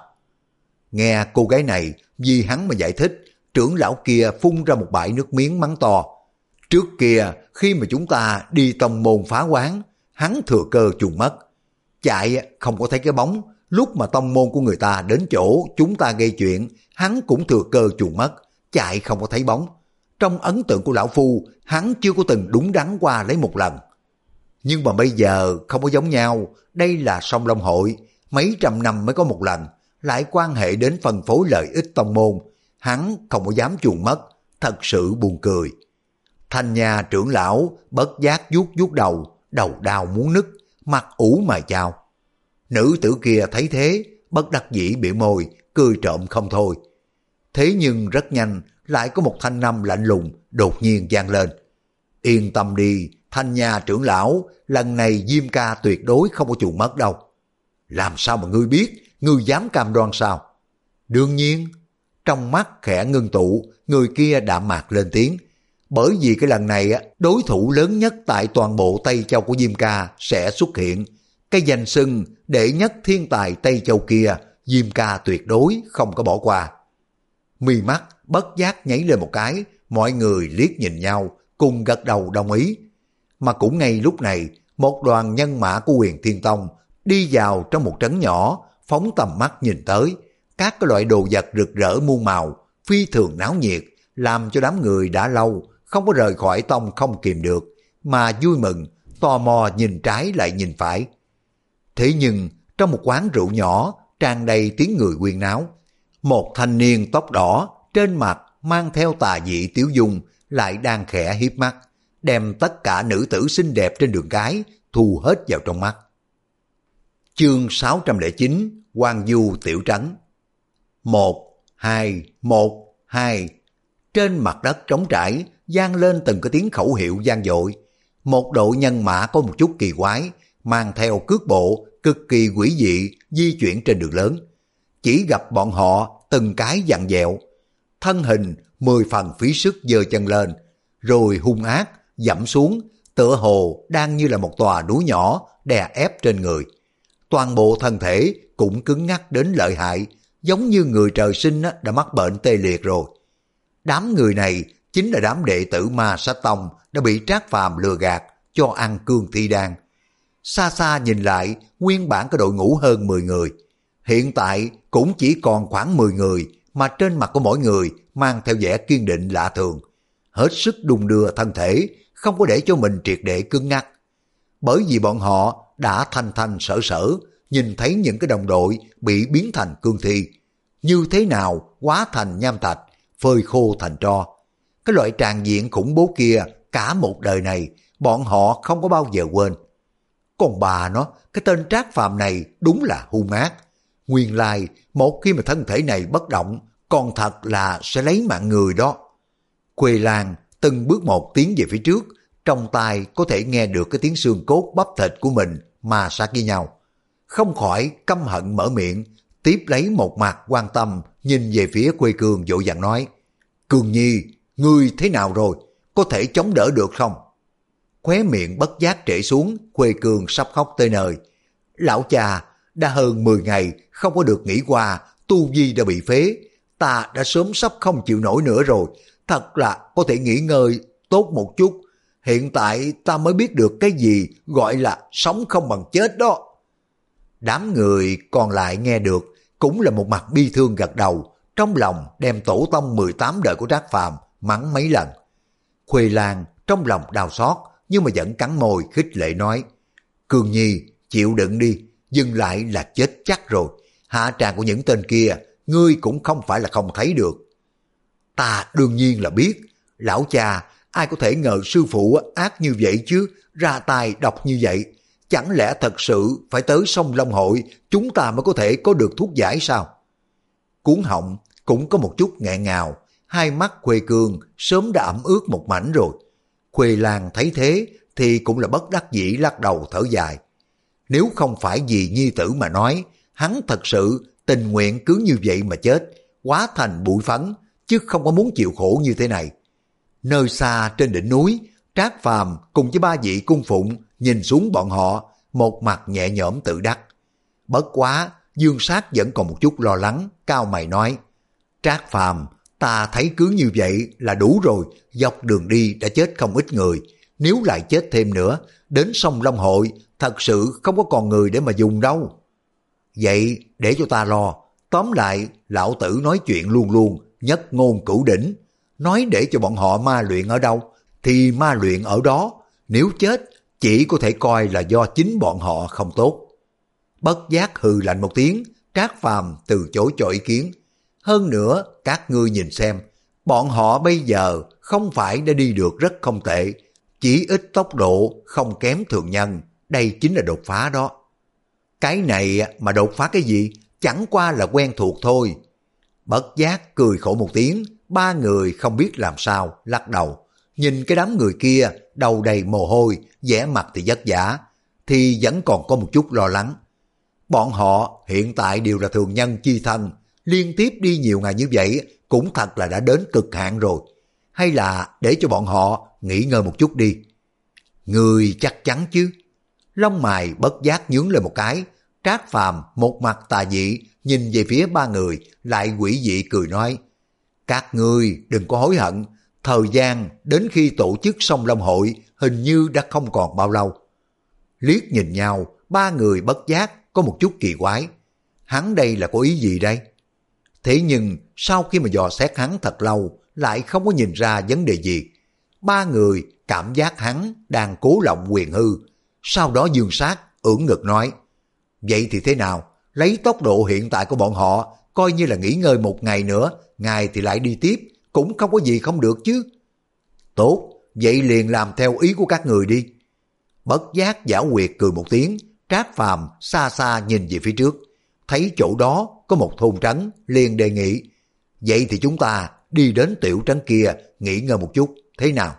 Nghe cô gái này, vì hắn mà giải thích, trưởng lão kia phun ra một bãi nước miếng mắng to. Trước kia, khi mà chúng ta đi tông môn phá quán, hắn thừa cơ trùng mất. Chạy không có thấy cái bóng, lúc mà tông môn của người ta đến chỗ chúng ta gây chuyện, hắn cũng thừa cơ trùng mất, chạy không có thấy bóng. Trong ấn tượng của lão phu, hắn chưa có từng đúng đắn qua lấy một lần. Nhưng mà bây giờ không có giống nhau, đây là song long hội, mấy trăm năm mới có một lần, lại quan hệ đến phân phối lợi ích tông môn, hắn không có dám chuồn mất, thật sự buồn cười. Thanh nhà trưởng lão bất giác vuốt vuốt đầu, đầu đau muốn nứt, mặt ủ mày chao. Nữ tử kia thấy thế, bất đắc dĩ biểu môi, cười trộm không thôi. Thế nhưng rất nhanh, lại có một thanh âm lạnh lùng đột nhiên vang lên. Yên tâm đi, Thanh nhà trưởng lão, lần này Diêm ca tuyệt đối không có chuồn mất đâu. Làm sao mà ngươi biết, ngươi dám cam đoan sao? Đương nhiên, trong mắt khẽ ngưng tụ, người kia đạm mạc lên tiếng. Bởi vì cái lần này đối thủ lớn nhất tại toàn bộ Tây Châu của Diêm ca sẽ xuất hiện. Cái danh xưng đệ nhất thiên tài Tây Châu kia, Diêm ca tuyệt đối không có bỏ qua. Mi mắt bất giác nháy lên một cái, mọi người liếc nhìn nhau, cùng gật đầu đồng ý. Mà cũng ngay lúc này, một đoàn nhân mã của Huyền Thiên Tông đi vào trong một trấn nhỏ, phóng tầm mắt nhìn tới, các cái loại đồ vật rực rỡ muôn màu, phi thường náo nhiệt, làm cho đám người đã lâu không có rời khỏi tông không kìm được, mà vui mừng, tò mò nhìn trái lại nhìn phải. Thế nhưng, trong một quán rượu nhỏ, tràn đầy tiếng người huyên náo, một thanh niên tóc đỏ, trên mặt mang theo tà dị tiểu dung, lại đang khẽ hiếp mắt, đem tất cả nữ tử xinh đẹp trên đường cái thu hết vào trong mắt. Chương sáu trăm lẻ chín, Hoàng Du Tiểu Trấn. Một, hai, một, hai. Trên mặt đất trống trải, vang lên từng cái tiếng khẩu hiệu vang dội. Một đội nhân mã có một chút kỳ quái, mang theo cước bộ, cực kỳ quỷ dị, di chuyển trên đường lớn. Chỉ gặp bọn họ từng cái dặn dẹo, thân hình mười phần phí sức giơ chân lên, rồi hung ác dẫm xuống, tựa hồ đang như là một tòa núi nhỏ đè ép trên người. Toàn bộ thân thể cũng cứng ngắc đến lợi hại, giống như người trời sinh đã mắc bệnh tê liệt rồi. Đám người này chính là đám đệ tử Ma Sát Tông đã bị Trác Phàm lừa gạt cho ăn cương thi đan. Xa xa nhìn lại, nguyên bản có đội ngũ hơn mười người, hiện tại cũng chỉ còn khoảng mười người, mà trên mặt của mỗi người mang theo vẻ kiên định lạ thường, hết sức đung đưa thân thể, không có để cho mình triệt để cứng ngắc. Bởi vì bọn họ đã thanh thanh sở sở, nhìn thấy những cái đồng đội bị biến thành cương thi, như thế nào hóa thành nham thạch, phơi khô thành tro. Cái loại tràn diện khủng bố kia, cả một đời này, bọn họ không có bao giờ quên. Còn bà nó, cái tên Trác Phàm này đúng là hung ác. Nguyên lai, một khi mà thân thể này bất động, còn thật là sẽ lấy mạng người đó. Quê Lan từng bước một tiến về phía trước, trong tai có thể nghe được cái tiếng xương cốt bắp thịt của mình mà sát với nhau. Không khỏi căm hận mở miệng, tiếp lấy một mặt quan tâm nhìn về phía Quê Cương vội vàng nói: Cương Nhi, ngươi thế nào rồi? Có thể chống đỡ được không? Khóe miệng bất giác trễ xuống, Quê Cương sắp khóc tới nơi. Lão cha, đã hơn mười ngày không có được nghỉ qua, tu vi đã bị phế, ta đã sớm sắp không chịu nổi nữa rồi, thật là có thể nghỉ ngơi tốt một chút. Hiện tại ta mới biết được cái gì gọi là sống không bằng chết đó. Đám người còn lại nghe được cũng là một mặt bi thương gật đầu, trong lòng đem tổ tông mười tám đời của Trác Phàm mắng mấy lần. Khuê Lan trong lòng đau xót nhưng mà vẫn cắn môi khích lệ nói: Cương Nhi, chịu đựng đi, dừng lại là chết chắc rồi. Hạ tràng của những tên kia ngươi cũng không phải là không thấy được. Ta đương nhiên là biết, lão cha, ai có thể ngờ sư phụ ác như vậy chứ, ra tay độc như vậy. chẳng lẽ thật sự phải tới sông Long Hội chúng ta mới có thể có được thuốc giải sao? Cuốn họng cũng có một chút nghẹn ngào, hai mắt Khuê Cương sớm đã ẩm ướt một mảnh rồi. Khuê Lan thấy thế thì cũng là bất đắc dĩ lắc đầu thở dài. Nếu không phải vì nhi tử mà nói, hắn thật sự tình nguyện cứ như vậy mà chết, hóa thành bụi phấn, chứ không có muốn chịu khổ như thế này. Nơi xa trên đỉnh núi, Trác Phàm cùng với ba vị cung phụng nhìn xuống bọn họ, một mặt nhẹ nhõm tự đắc. Bất quá, Dương Sát vẫn còn một chút lo lắng, cao mày nói, Trác Phàm, ta thấy cứ như vậy là đủ rồi, dọc đường đi đã chết không ít người, nếu lại chết thêm nữa, đến sông Long Hội thật sự không có còn người để mà dùng đâu. Vậy để cho ta lo, tóm lại lão tử nói chuyện luôn luôn nhất ngôn cửu đỉnh, nói để cho bọn họ ma luyện ở đâu thì ma luyện ở đó, nếu chết chỉ có thể coi là do chính bọn họ không tốt. Bất giác hừ lạnh một tiếng, Trác Phàm từ chối cho ý kiến. Hơn nữa, các ngươi nhìn xem, bọn họ bây giờ không phải đã đi được rất không tệ, chỉ ít tốc độ không kém thường nhân, đây chính là đột phá đó. Cái này mà đột phá cái gì, chẳng qua là quen thuộc thôi. Bất giác cười khổ một tiếng, ba người không biết làm sao, lắc đầu. Nhìn cái đám người kia, đầu đầy mồ hôi, vẻ mặt thì vất vả, thì vẫn còn có một chút lo lắng. Bọn họ hiện tại đều là thường nhân chi thân, liên tiếp đi nhiều ngày như vậy cũng thật là đã đến cực hạn rồi. Hay là để cho bọn họ nghỉ ngơi một chút đi. Người chắc chắn chứ? Lông mày bất giác nhướng lên một cái, Trác Phàm một mặt tà dị nhìn về phía ba người, lại quỷ dị cười nói, các ngươi đừng có hối hận, thời gian đến khi tổ chức sông Long Hội hình như đã không còn bao lâu. Liếc nhìn nhau, ba người bất giác có một chút kỳ quái. Hắn đây là có ý gì đây? Thế nhưng sau khi mà dò xét hắn thật lâu, lại không có nhìn ra vấn đề gì. Ba người cảm giác hắn đang cố lộng quyền hư. Sau đó Dương Sát ưỡn ngực nói, vậy thì thế nào? Lấy tốc độ hiện tại của bọn họ, coi như là nghỉ ngơi một ngày nữa, ngày thì lại đi tiếp, cũng không có gì không được chứ. Tốt, vậy liền làm theo ý của các người đi. Bất giác giảo quyệt cười một tiếng, Trác Phàm xa xa nhìn về phía trước, thấy chỗ đó có một thôn trấn, liền đề nghị, vậy thì chúng ta đi đến tiểu trấn kia nghỉ ngơi một chút, thế nào?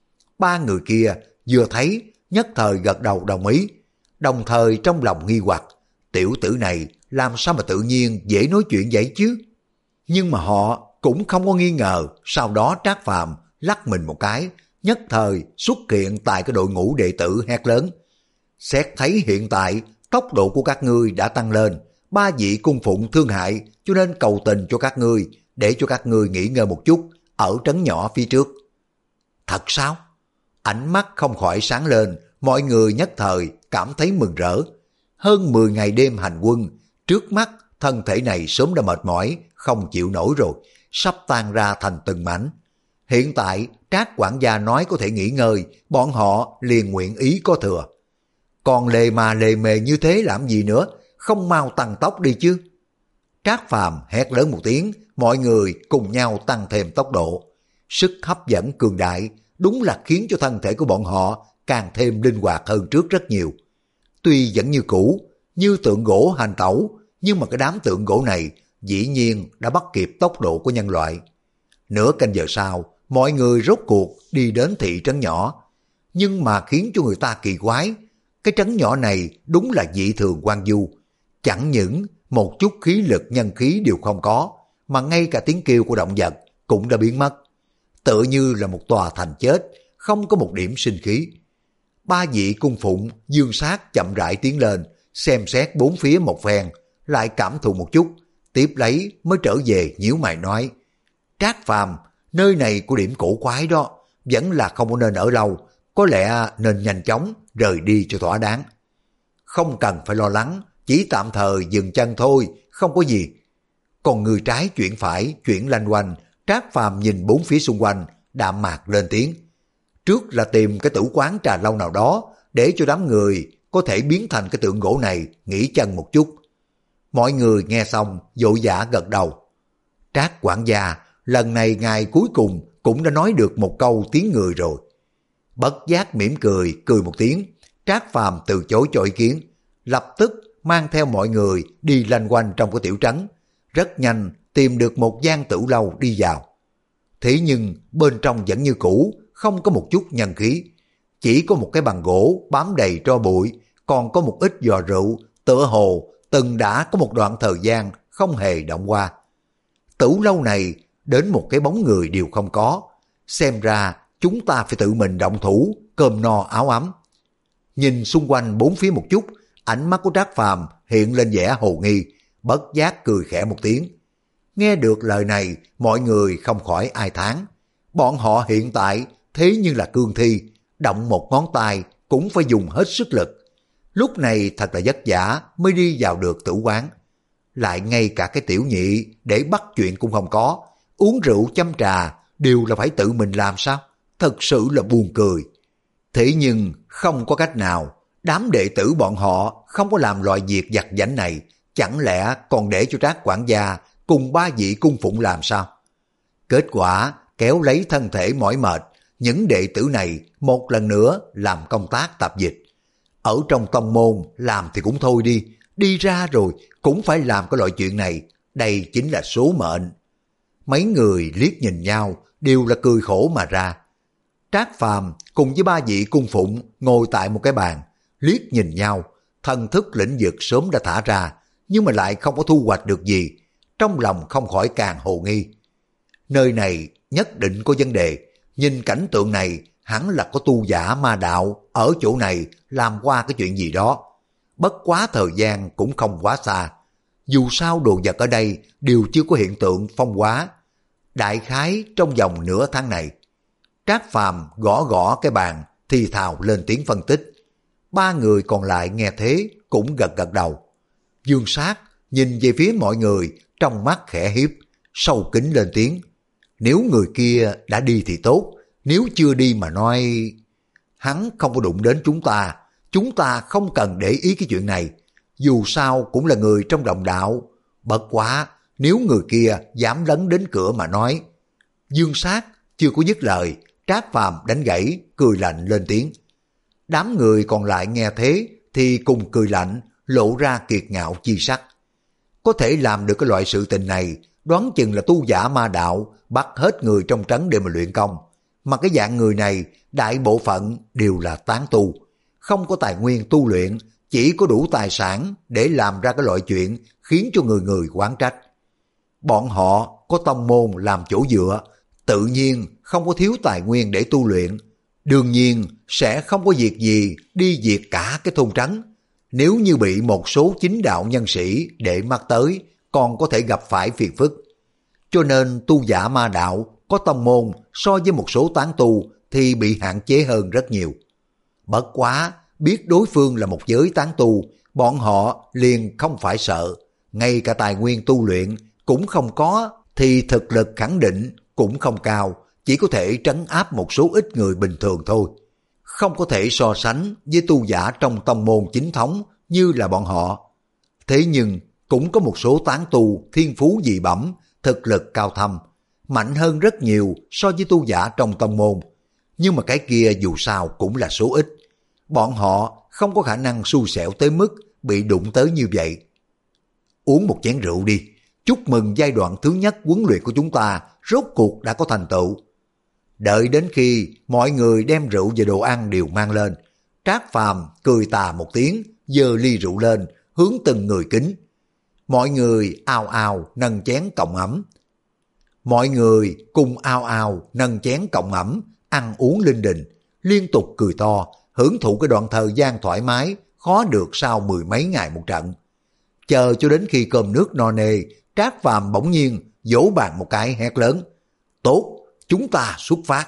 Ba người kia vừa thấy nhất thời gật đầu đồng ý, đồng thời trong lòng nghi hoặc, tiểu tử này làm sao mà tự nhiên dễ nói chuyện vậy chứ? Nhưng mà họ cũng không có nghi ngờ, sau đó Trác Phàm lắc mình một cái, nhất thời xuất hiện tại cái đội ngũ đệ tử hét lớn, xét thấy hiện tại tốc độ của các ngươi đã tăng lên, ba vị cung phụng thương hại, cho nên cầu tình cho các ngươi, để cho các ngươi nghỉ ngơi một chút ở trấn nhỏ phía trước. Thật sao? Ánh mắt không khỏi sáng lên, mọi người nhất thời cảm thấy mừng rỡ. Hơn mười ngày đêm hành quân, trước mắt thân thể này sớm đã mệt mỏi, không chịu nổi rồi, sắp tan ra thành từng mảnh. Hiện tại Trác quản gia nói có thể nghỉ ngơi, bọn họ liền nguyện ý có thừa. Còn lề mà lề mề như thế làm gì nữa, không mau tăng tốc đi chứ. Trác Phàm hét lớn một tiếng, mọi người cùng nhau tăng thêm tốc độ. Sức hấp dẫn cường đại, đúng là khiến cho thân thể của bọn họ càng thêm linh hoạt hơn trước rất nhiều. Tuy vẫn như cũ, như tượng gỗ hành tẩu, nhưng mà cái đám tượng gỗ này dĩ nhiên đã bắt kịp tốc độ của nhân loại. Nửa canh giờ sau, mọi người rốt cuộc đi đến thị trấn nhỏ. Nhưng mà khiến cho người ta kỳ quái, cái trấn nhỏ này đúng là dị thường hoang vu. Chẳng những một chút khí lực nhân khí đều không có, mà ngay cả tiếng kêu của động vật cũng đã biến mất. Tựa như là một tòa thành chết, không có một điểm sinh khí. Ba vị cung phụng Dương Sát chậm rãi tiến lên, xem xét bốn phía một phen, lại cảm thụ một chút, tiếp lấy mới trở về nhíu mày nói, Trác Phàm, nơi này có điểm cổ quái đó, vẫn là không có nên ở lâu, có lẽ nên nhanh chóng rời đi cho thỏa đáng. Không cần phải lo lắng, chỉ tạm thời dừng chân thôi, không có gì. Còn người trái chuyển phải, chuyển lanh quanh, Trác Phàm nhìn bốn phía xung quanh, đạm mạc lên tiếng. Trước là tìm cái tử quán trà lâu nào đó, để cho đám người có thể biến thành cái tượng gỗ này, nghỉ chân một chút. Mọi người nghe xong, vội vã gật đầu. Trác quản gia, lần này ngài cuối cùng cũng đã nói được một câu tiếng người rồi. Bất giác mỉm cười, cười một tiếng, Trác Phàm từ chối cho ý kiến, lập tức mang theo mọi người đi lanh quanh trong cái tiểu trấn, rất nhanh tìm được một gian tử lâu đi vào. Thế nhưng bên trong vẫn như cũ, không có một chút nhân khí, chỉ có một cái bàn gỗ bám đầy tro bụi, còn có một ít giò rượu, tựa hồ từng đã có một đoạn thời gian không hề động qua. Tử lâu này đến một cái bóng người đều không có, xem ra chúng ta phải tự mình động thủ, cơm no áo ấm. Nhìn xung quanh bốn phía một chút, ánh mắt của Trác Phàm hiện lên vẻ hồ nghi, bất giác cười khẽ một tiếng. Nghe được lời này, mọi người không khỏi ai thán. Bọn họ hiện tại thế nhưng là cương thi, động một ngón tay cũng phải dùng hết sức lực. Lúc này thật là vất vả mới đi vào được tử quán. Lại ngay cả cái tiểu nhị để bắt chuyện cũng không có, uống rượu chăm trà đều là phải tự mình làm sao? Thật sự là buồn cười. Thế nhưng không có cách nào, đám đệ tử bọn họ không có làm loại việc vặt vãnh này, chẳng lẽ còn để cho Trác quản gia cùng ba vị cung phụng làm sao? Kết quả kéo lấy thân thể mỏi mệt, những đệ tử này một lần nữa làm công tác tạp dịch. Ở trong tông môn làm thì cũng thôi đi, đi ra rồi cũng phải làm cái loại chuyện này, đây chính là số mệnh. Mấy người liếc nhìn nhau đều là cười khổ mà ra. Trác Phàm cùng với ba vị cung phụng ngồi tại một cái bàn, liếc nhìn nhau, thần thức lĩnh vực sớm đã thả ra, nhưng mà lại không có thu hoạch được gì, trong lòng không khỏi càng hồ nghi. Nơi này nhất định có vấn đề, nhìn cảnh tượng này hẳn là có tu giả ma đạo ở chỗ này làm qua cái chuyện gì đó. Bất quá thời gian cũng không quá xa, dù sao đồ vật ở đây đều chưa có hiện tượng phong hóa. Đại khái trong vòng nửa tháng này. Trác Phàm gõ gõ cái bàn, thì thào lên tiếng phân tích. Ba người còn lại nghe thế cũng gật gật đầu. Dương Sát nhìn về phía mọi người, trong mắt khẽ hiếp, sâu kín lên tiếng. Nếu người kia đã đi thì tốt, nếu chưa đi mà nói... Hắn không có đụng đến chúng ta, chúng ta không cần để ý cái chuyện này. Dù sao cũng là người trong đồng đạo. Bất quá, nếu người kia dám lấn đến cửa mà nói... Dương Sát chưa có dứt lời, Trác Phàm đánh gãy, cười lạnh lên tiếng. Đám người còn lại nghe thế thì cùng cười lạnh, lộ ra kiệt ngạo chi sắc. Có thể làm được cái loại sự tình này, đoán chừng là tu giả ma đạo, bắt hết người trong trấn để mà luyện công. Mà cái dạng người này, đại bộ phận đều là tán tu, không có tài nguyên tu luyện, chỉ có đủ tài sản để làm ra cái loại chuyện khiến cho người người oán trách. Bọn họ có tông môn làm chỗ dựa, tự nhiên không có thiếu tài nguyên để tu luyện, đương nhiên sẽ không có việc gì đi diệt cả cái thôn trấn. Nếu như bị một số chính đạo nhân sĩ để mắt tới, còn có thể gặp phải phiền phức. Cho nên tu giả ma đạo có tông môn so với một số tán tu thì bị hạn chế hơn rất nhiều. Bất quá, biết đối phương là một giới tán tu, bọn họ liền không phải sợ, ngay cả tài nguyên tu luyện cũng không có thì thực lực khẳng định cũng không cao, chỉ có thể trấn áp một số ít người bình thường thôi. Không có thể so sánh với tu giả trong tông môn chính thống như là bọn họ. Thế nhưng cũng có một số tán tu thiên phú dị bẩm, thực lực cao thâm, mạnh hơn rất nhiều so với tu giả trong tông môn. Nhưng mà cái kia dù sao cũng là số ít. Bọn họ không có khả năng xui xẻo tới mức bị đụng tới như vậy. Uống một chén rượu đi, chúc mừng giai đoạn thứ nhất huấn luyện của chúng ta rốt cuộc đã có thành tựu. Đợi đến khi mọi người đem rượu và đồ ăn đều mang lên, Trác Phàm cười tà một tiếng, giơ ly rượu lên, hướng từng người kính. Mọi người ao ao nâng chén cộng ẩm. Mọi người cùng ao ao nâng chén cộng ẩm, ăn uống linh đình, liên tục cười to, hưởng thụ cái đoạn thời gian thoải mái, khó được sau mười mấy ngày một trận. Chờ cho đến khi cơm nước no nê, Trác Phàm bỗng nhiên vỗ bàn một cái hét lớn. Tốt, chúng ta xuất phát.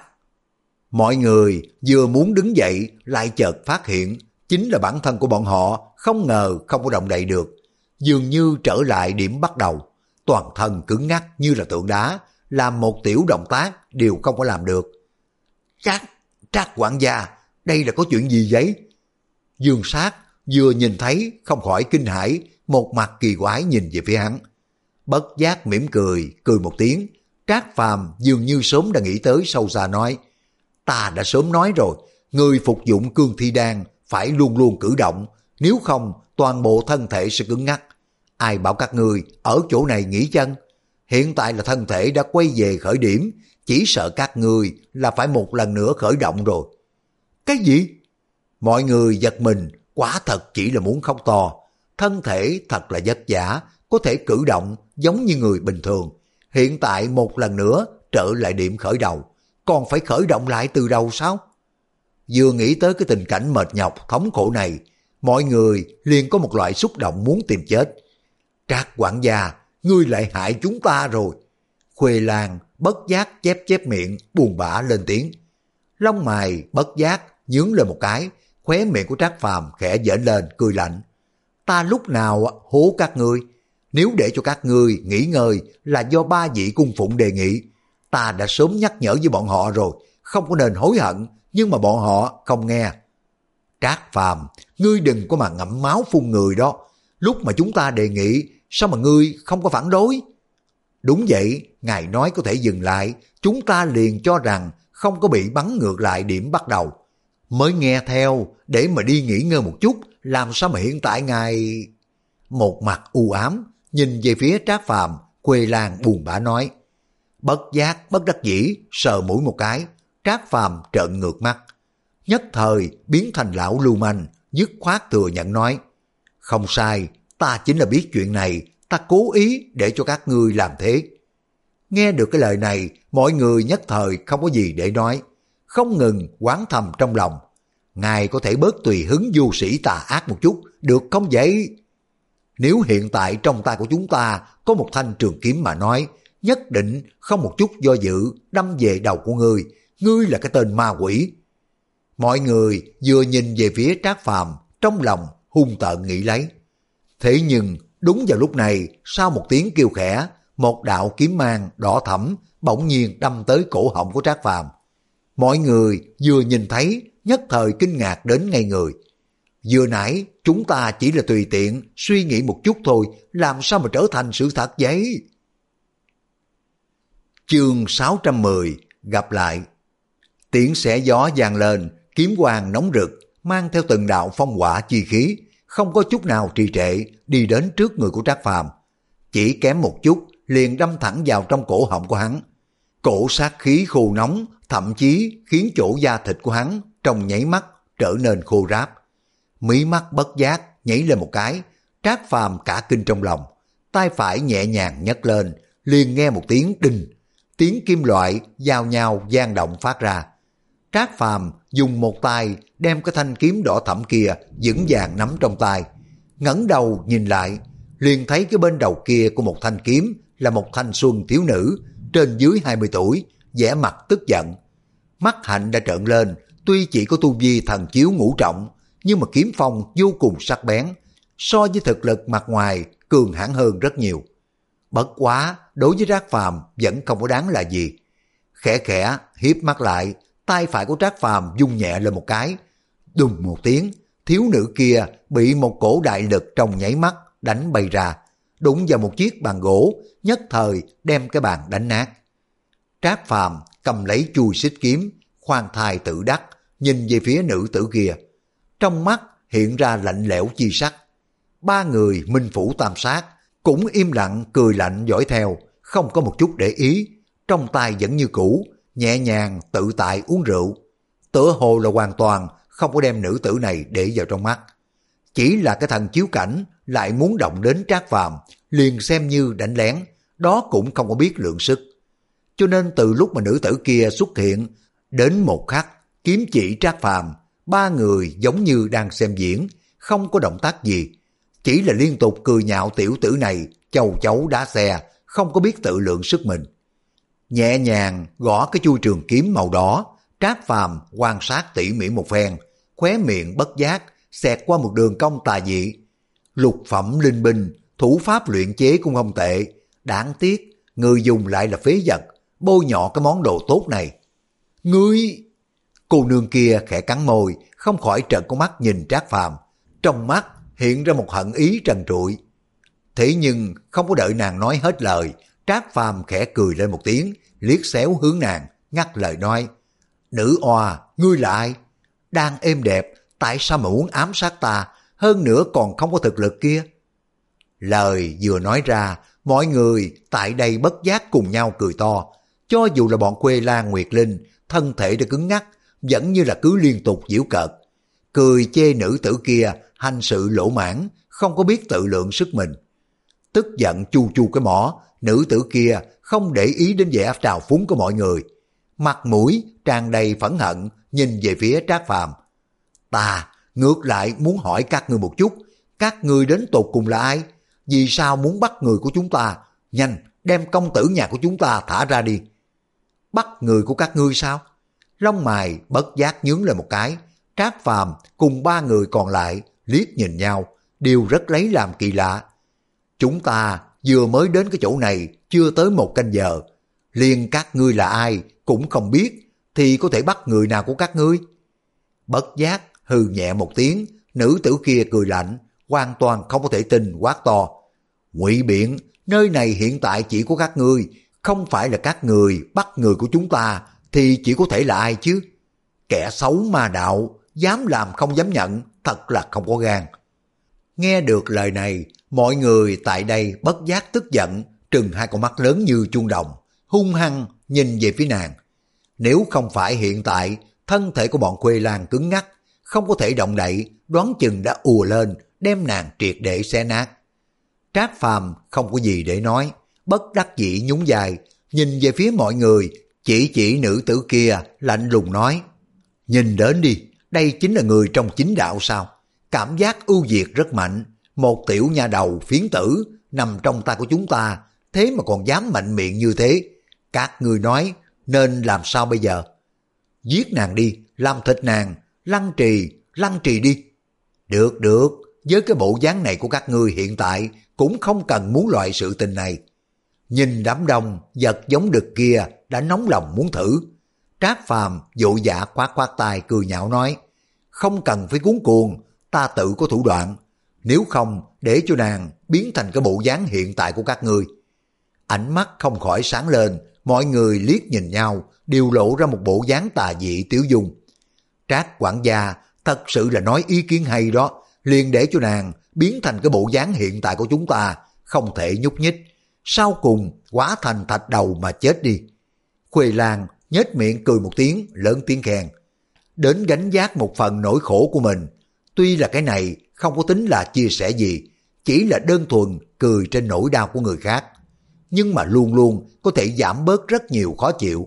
Mọi người vừa muốn đứng dậy lại chợt phát hiện chính là bản thân của bọn họ không ngờ không có động đậy được. Dường như trở lại điểm bắt đầu, toàn thân cứng ngắc như là tượng đá, làm một tiểu động tác đều không có làm được. Trác, Trác quản gia, đây là có chuyện gì vậy? Dương Sát vừa nhìn thấy không khỏi kinh hãi, một mặt kỳ quái nhìn về phía hắn. Bất giác mỉm cười, cười một tiếng. Trác Phàm dường như sớm đã nghĩ tới, sâu xa nói, ta đã sớm nói rồi, người phục dụng cương thi đan phải luôn luôn cử động, nếu không toàn bộ thân thể sẽ cứng ngắc. Ai bảo các ngươi ở chỗ này nghỉ chân? Hiện tại là thân thể đã quay về khởi điểm, chỉ sợ các ngươi là phải một lần nữa khởi động rồi. Cái gì? Mọi người giật mình, quả thật chỉ là muốn khóc to. Thân thể thật là vất vả, có thể cử động giống như người bình thường. Hiện tại một lần nữa trở lại điểm khởi đầu, còn phải khởi động lại từ đầu sao? Vừa nghĩ tới cái tình cảnh mệt nhọc, thống khổ này, mọi người liền có một loại xúc động muốn tìm chết. Trác quản gia, ngươi lại hại chúng ta rồi. Khuê Lan bất giác chép chép miệng, buồn bã lên tiếng. Lông mày bất giác nhướng lên một cái, khóe miệng của Trác Phàm khẽ giỡn lên, cười lạnh. Ta lúc nào hố các ngươi? Nếu để cho các ngươi nghỉ ngơi là do ba vị cung phụng đề nghị. Ta đã sớm nhắc nhở với bọn họ rồi, không có nên hối hận, nhưng mà bọn họ không nghe. Trác Phàm, ngươi đừng có mà ngậm máu phun người đó. Lúc mà chúng ta đề nghị, sao mà ngươi không có phản đối? Đúng vậy, ngài nói có thể dừng lại, chúng ta liền cho rằng không có bị bắn ngược lại điểm bắt đầu. Mới nghe theo, để mà đi nghỉ ngơi một chút, làm sao mà hiện tại ngài... Một mặt u ám, nhìn về phía Trác Phàm, Khuê Lan buồn bã nói. Bất giác, bất đắc dĩ, sờ mũi một cái, Trác Phàm trợn ngược mắt. Nhất thời biến thành lão lưu manh, dứt khoát thừa nhận nói. Không sai, ta chính là biết chuyện này, ta cố ý để cho các ngươi làm thế. Nghe được cái lời này, mọi người nhất thời không có gì để nói, không ngừng oán thầm trong lòng. Ngài có thể bớt tùy hứng vô sĩ tà ác một chút, được không vậy? Nếu hiện tại trong tay của chúng ta có một thanh trường kiếm mà nói, nhất định không một chút do dự đâm về đầu của ngươi, ngươi là cái tên ma quỷ. Mọi người vừa nhìn về phía Trác Phàm, trong lòng hung tợn nghĩ lấy. Thế nhưng đúng vào lúc này, sau một tiếng kêu khẽ, một đạo kiếm mang đỏ thẫm bỗng nhiên đâm tới cổ họng của Trác Phàm. Mọi người vừa nhìn thấy, nhất thời kinh ngạc đến ngây người. Vừa nãy chúng ta chỉ là tùy tiện suy nghĩ một chút thôi, làm sao mà trở thành sự thật vậy? Chương sáu trăm mười gặp lại. Tiếng xé gió vang lên, kiếm quang nóng rực, mang theo từng đạo phong hỏa chi khí, không có chút nào trì trệ, đi đến trước người của Trác Phàm. Chỉ kém một chút, liền đâm thẳng vào trong cổ họng của hắn. Cổ sát khí khô nóng, thậm chí khiến chỗ da thịt của hắn trong nháy mắt trở nên khô ráp. Mí mắt bất giác nhảy lên một cái, Trác Phàm cả kinh trong lòng, tay phải nhẹ nhàng nhấc lên, liền nghe một tiếng đinh, tiếng kim loại giao nhau vang động phát ra. Trác Phàm dùng một tay đem cái thanh kiếm đỏ thẫm kia vững vàng nắm trong tay, ngẩng đầu nhìn lại, liền thấy cái bên đầu kia của một thanh kiếm là một thanh xuân thiếu nữ trên dưới hai mươi tuổi, vẻ mặt tức giận. Mắt hạnh đã trợn lên, tuy chỉ có tu vi thần chiếu ngũ trọng, nhưng mà kiếm phong vô cùng sắc bén, so với thực lực mặt ngoài cường hãn hơn rất nhiều. Bất quá, đối với Trác Phàm vẫn không có đáng là gì. Khẽ khẽ hiếp mắt lại, tay phải của Trác Phàm vung nhẹ lên một cái, đùng một tiếng, thiếu nữ kia bị một cổ đại lực trong nháy mắt đánh bay ra, đụng vào một chiếc bàn gỗ, nhất thời đem cái bàn đánh nát. Trác Phàm cầm lấy chuôi xích kiếm, khoan thai tự đắc, nhìn về phía nữ tử kia. Trong mắt hiện ra lạnh lẽo chi sắc. Ba người Minh Phủ Tam Sát cũng im lặng cười lạnh dõi theo, không có một chút để ý, trong tay vẫn như cũ, nhẹ nhàng tự tại uống rượu. Tựa hồ là hoàn toàn không có đem nữ tử này để vào trong mắt. Chỉ là cái thần chiếu cảnh lại muốn động đến Trác Phàm, liền xem như đánh lén, đó cũng không có biết lượng sức. Cho nên từ lúc mà nữ tử kia xuất hiện, đến một khắc kiếm chỉ Trác Phàm, ba người giống như đang xem diễn, không có động tác gì, chỉ là liên tục cười nhạo tiểu tử này chầu chấu đá xe, không có biết tự lượng sức mình. Nhẹ nhàng gõ cái chui trường kiếm màu đỏ, Trác Phàm quan sát tỉ mỉ một phen, khóe miệng bất giác xẹt qua một đường cong tà dị. Lục phẩm linh binh, thủ pháp luyện chế cũng không tệ, đáng tiếc người dùng lại là phế vật, bôi nhọ cái món đồ tốt này. Ngươi... Cô nương kia khẽ cắn môi, không khỏi trợn con mắt nhìn Trác Phàm, trong mắt hiện ra một hận ý trần trụi. Thế nhưng không có đợi nàng nói hết lời, Trác Phàm khẽ cười lên một tiếng, liếc xéo hướng nàng, ngắt lời nói. Nữ oa, ngươi là ai? Đang êm đẹp, tại sao mà muốn ám sát ta, hơn nữa còn không có thực lực kia? Lời vừa nói ra, mọi người tại đây bất giác cùng nhau cười to. Cho dù là bọn Quê Lan Nguyệt Linh, thân thể đã cứng ngắc, vẫn như là cứ liên tục giễu cợt. Cười chê nữ tử kia hành sự lỗ mãn, không có biết tự lượng sức mình. Tức giận chu chu cái mỏ, nữ tử kia không để ý đến vẻ trào phúng của mọi người. Mặt mũi tràn đầy phẫn hận, nhìn về phía Trác Phàm. Ta ngược lại muốn hỏi các ngươi một chút, các ngươi đến tột cùng là ai? Vì sao muốn bắt người của chúng ta? Nhanh, đem công tử nhà của chúng ta thả ra đi. Bắt người của các ngươi sao? Lông mày bất giác nhướng lên một cái. Trác Phàm cùng ba người còn lại liếc nhìn nhau, đều rất lấy làm kỳ lạ. Chúng ta vừa mới đến cái chỗ này chưa tới một canh giờ, liền các ngươi là ai cũng không biết, thì có thể bắt người nào của các ngươi? Bất giác hừ nhẹ một tiếng, nữ tử kia cười lạnh, hoàn toàn không có thể tin, quát to. Ngụy Biện, nơi này hiện tại chỉ có các ngươi, không phải là các người bắt người của chúng ta, thì chỉ có thể là ai chứ? Kẻ xấu ma đạo, dám làm không dám nhận, thật là không có gan. Nghe được lời này, mọi người tại đây bất giác tức giận, trừng hai con mắt lớn như chuông đồng, hung hăng nhìn về phía nàng. Nếu không phải hiện tại thân thể của bọn Quê Lan cứng ngắc, không có thể động đậy, đoán chừng đã ùa lên, đem nàng triệt để xé nát. Trác Phàm không có gì để nói, bất đắc dĩ nhún vai, nhìn về phía mọi người, chỉ chỉ nữ tử kia, lạnh lùng nói. Nhìn đến đi, đây chính là người trong chính đạo sao? Cảm giác ưu việt rất mạnh, một tiểu nha đầu phiến tử nằm trong tay của chúng ta, thế mà còn dám mạnh miệng như thế. Các ngươi nói nên làm sao bây giờ? Giết nàng đi, làm thịt nàng, lăng trì, lăng trì đi. Được được, với cái bộ dáng này của các ngươi hiện tại cũng không cần muốn loại sự tình này. Nhìn đám đông vật giống đực kia đã nóng lòng muốn thử. Trác Phàm vội vã khoát khoát tay cười nhạo nói, không cần phải cuống cuồng, ta tự có thủ đoạn, nếu không để cho nàng biến thành cái bộ dáng hiện tại của các ngươi. Ánh mắt không khỏi sáng lên, mọi người liếc nhìn nhau, đều lộ ra một bộ dáng tà dị tiểu dung. Trác quản gia thật sự là nói ý kiến hay đó, liền để cho nàng biến thành cái bộ dáng hiện tại của chúng ta, không thể nhúc nhích, sau cùng hóa thành thạch đầu mà chết đi. Khuê Lan nhếch miệng cười một tiếng, lớn tiếng khen. Đến gánh vác một phần nỗi khổ của mình, tuy là cái này không có tính là chia sẻ gì, chỉ là đơn thuần cười trên nỗi đau của người khác, nhưng mà luôn luôn có thể giảm bớt rất nhiều khó chịu.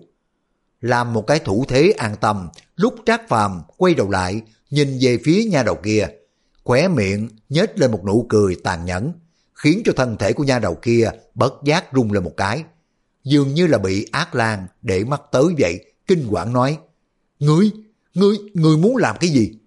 Làm một cái thủ thế an tâm, lúc Trác Phàm quay đầu lại, nhìn về phía nha đầu kia, khóe miệng nhếch lên một nụ cười tàn nhẫn, khiến cho thân thể của nha đầu kia bất giác rung lên một cái, dường như là bị ác lan để mắt tới vậy, kinh quản nói, Ngươi, ngươi, ngươi muốn làm cái gì?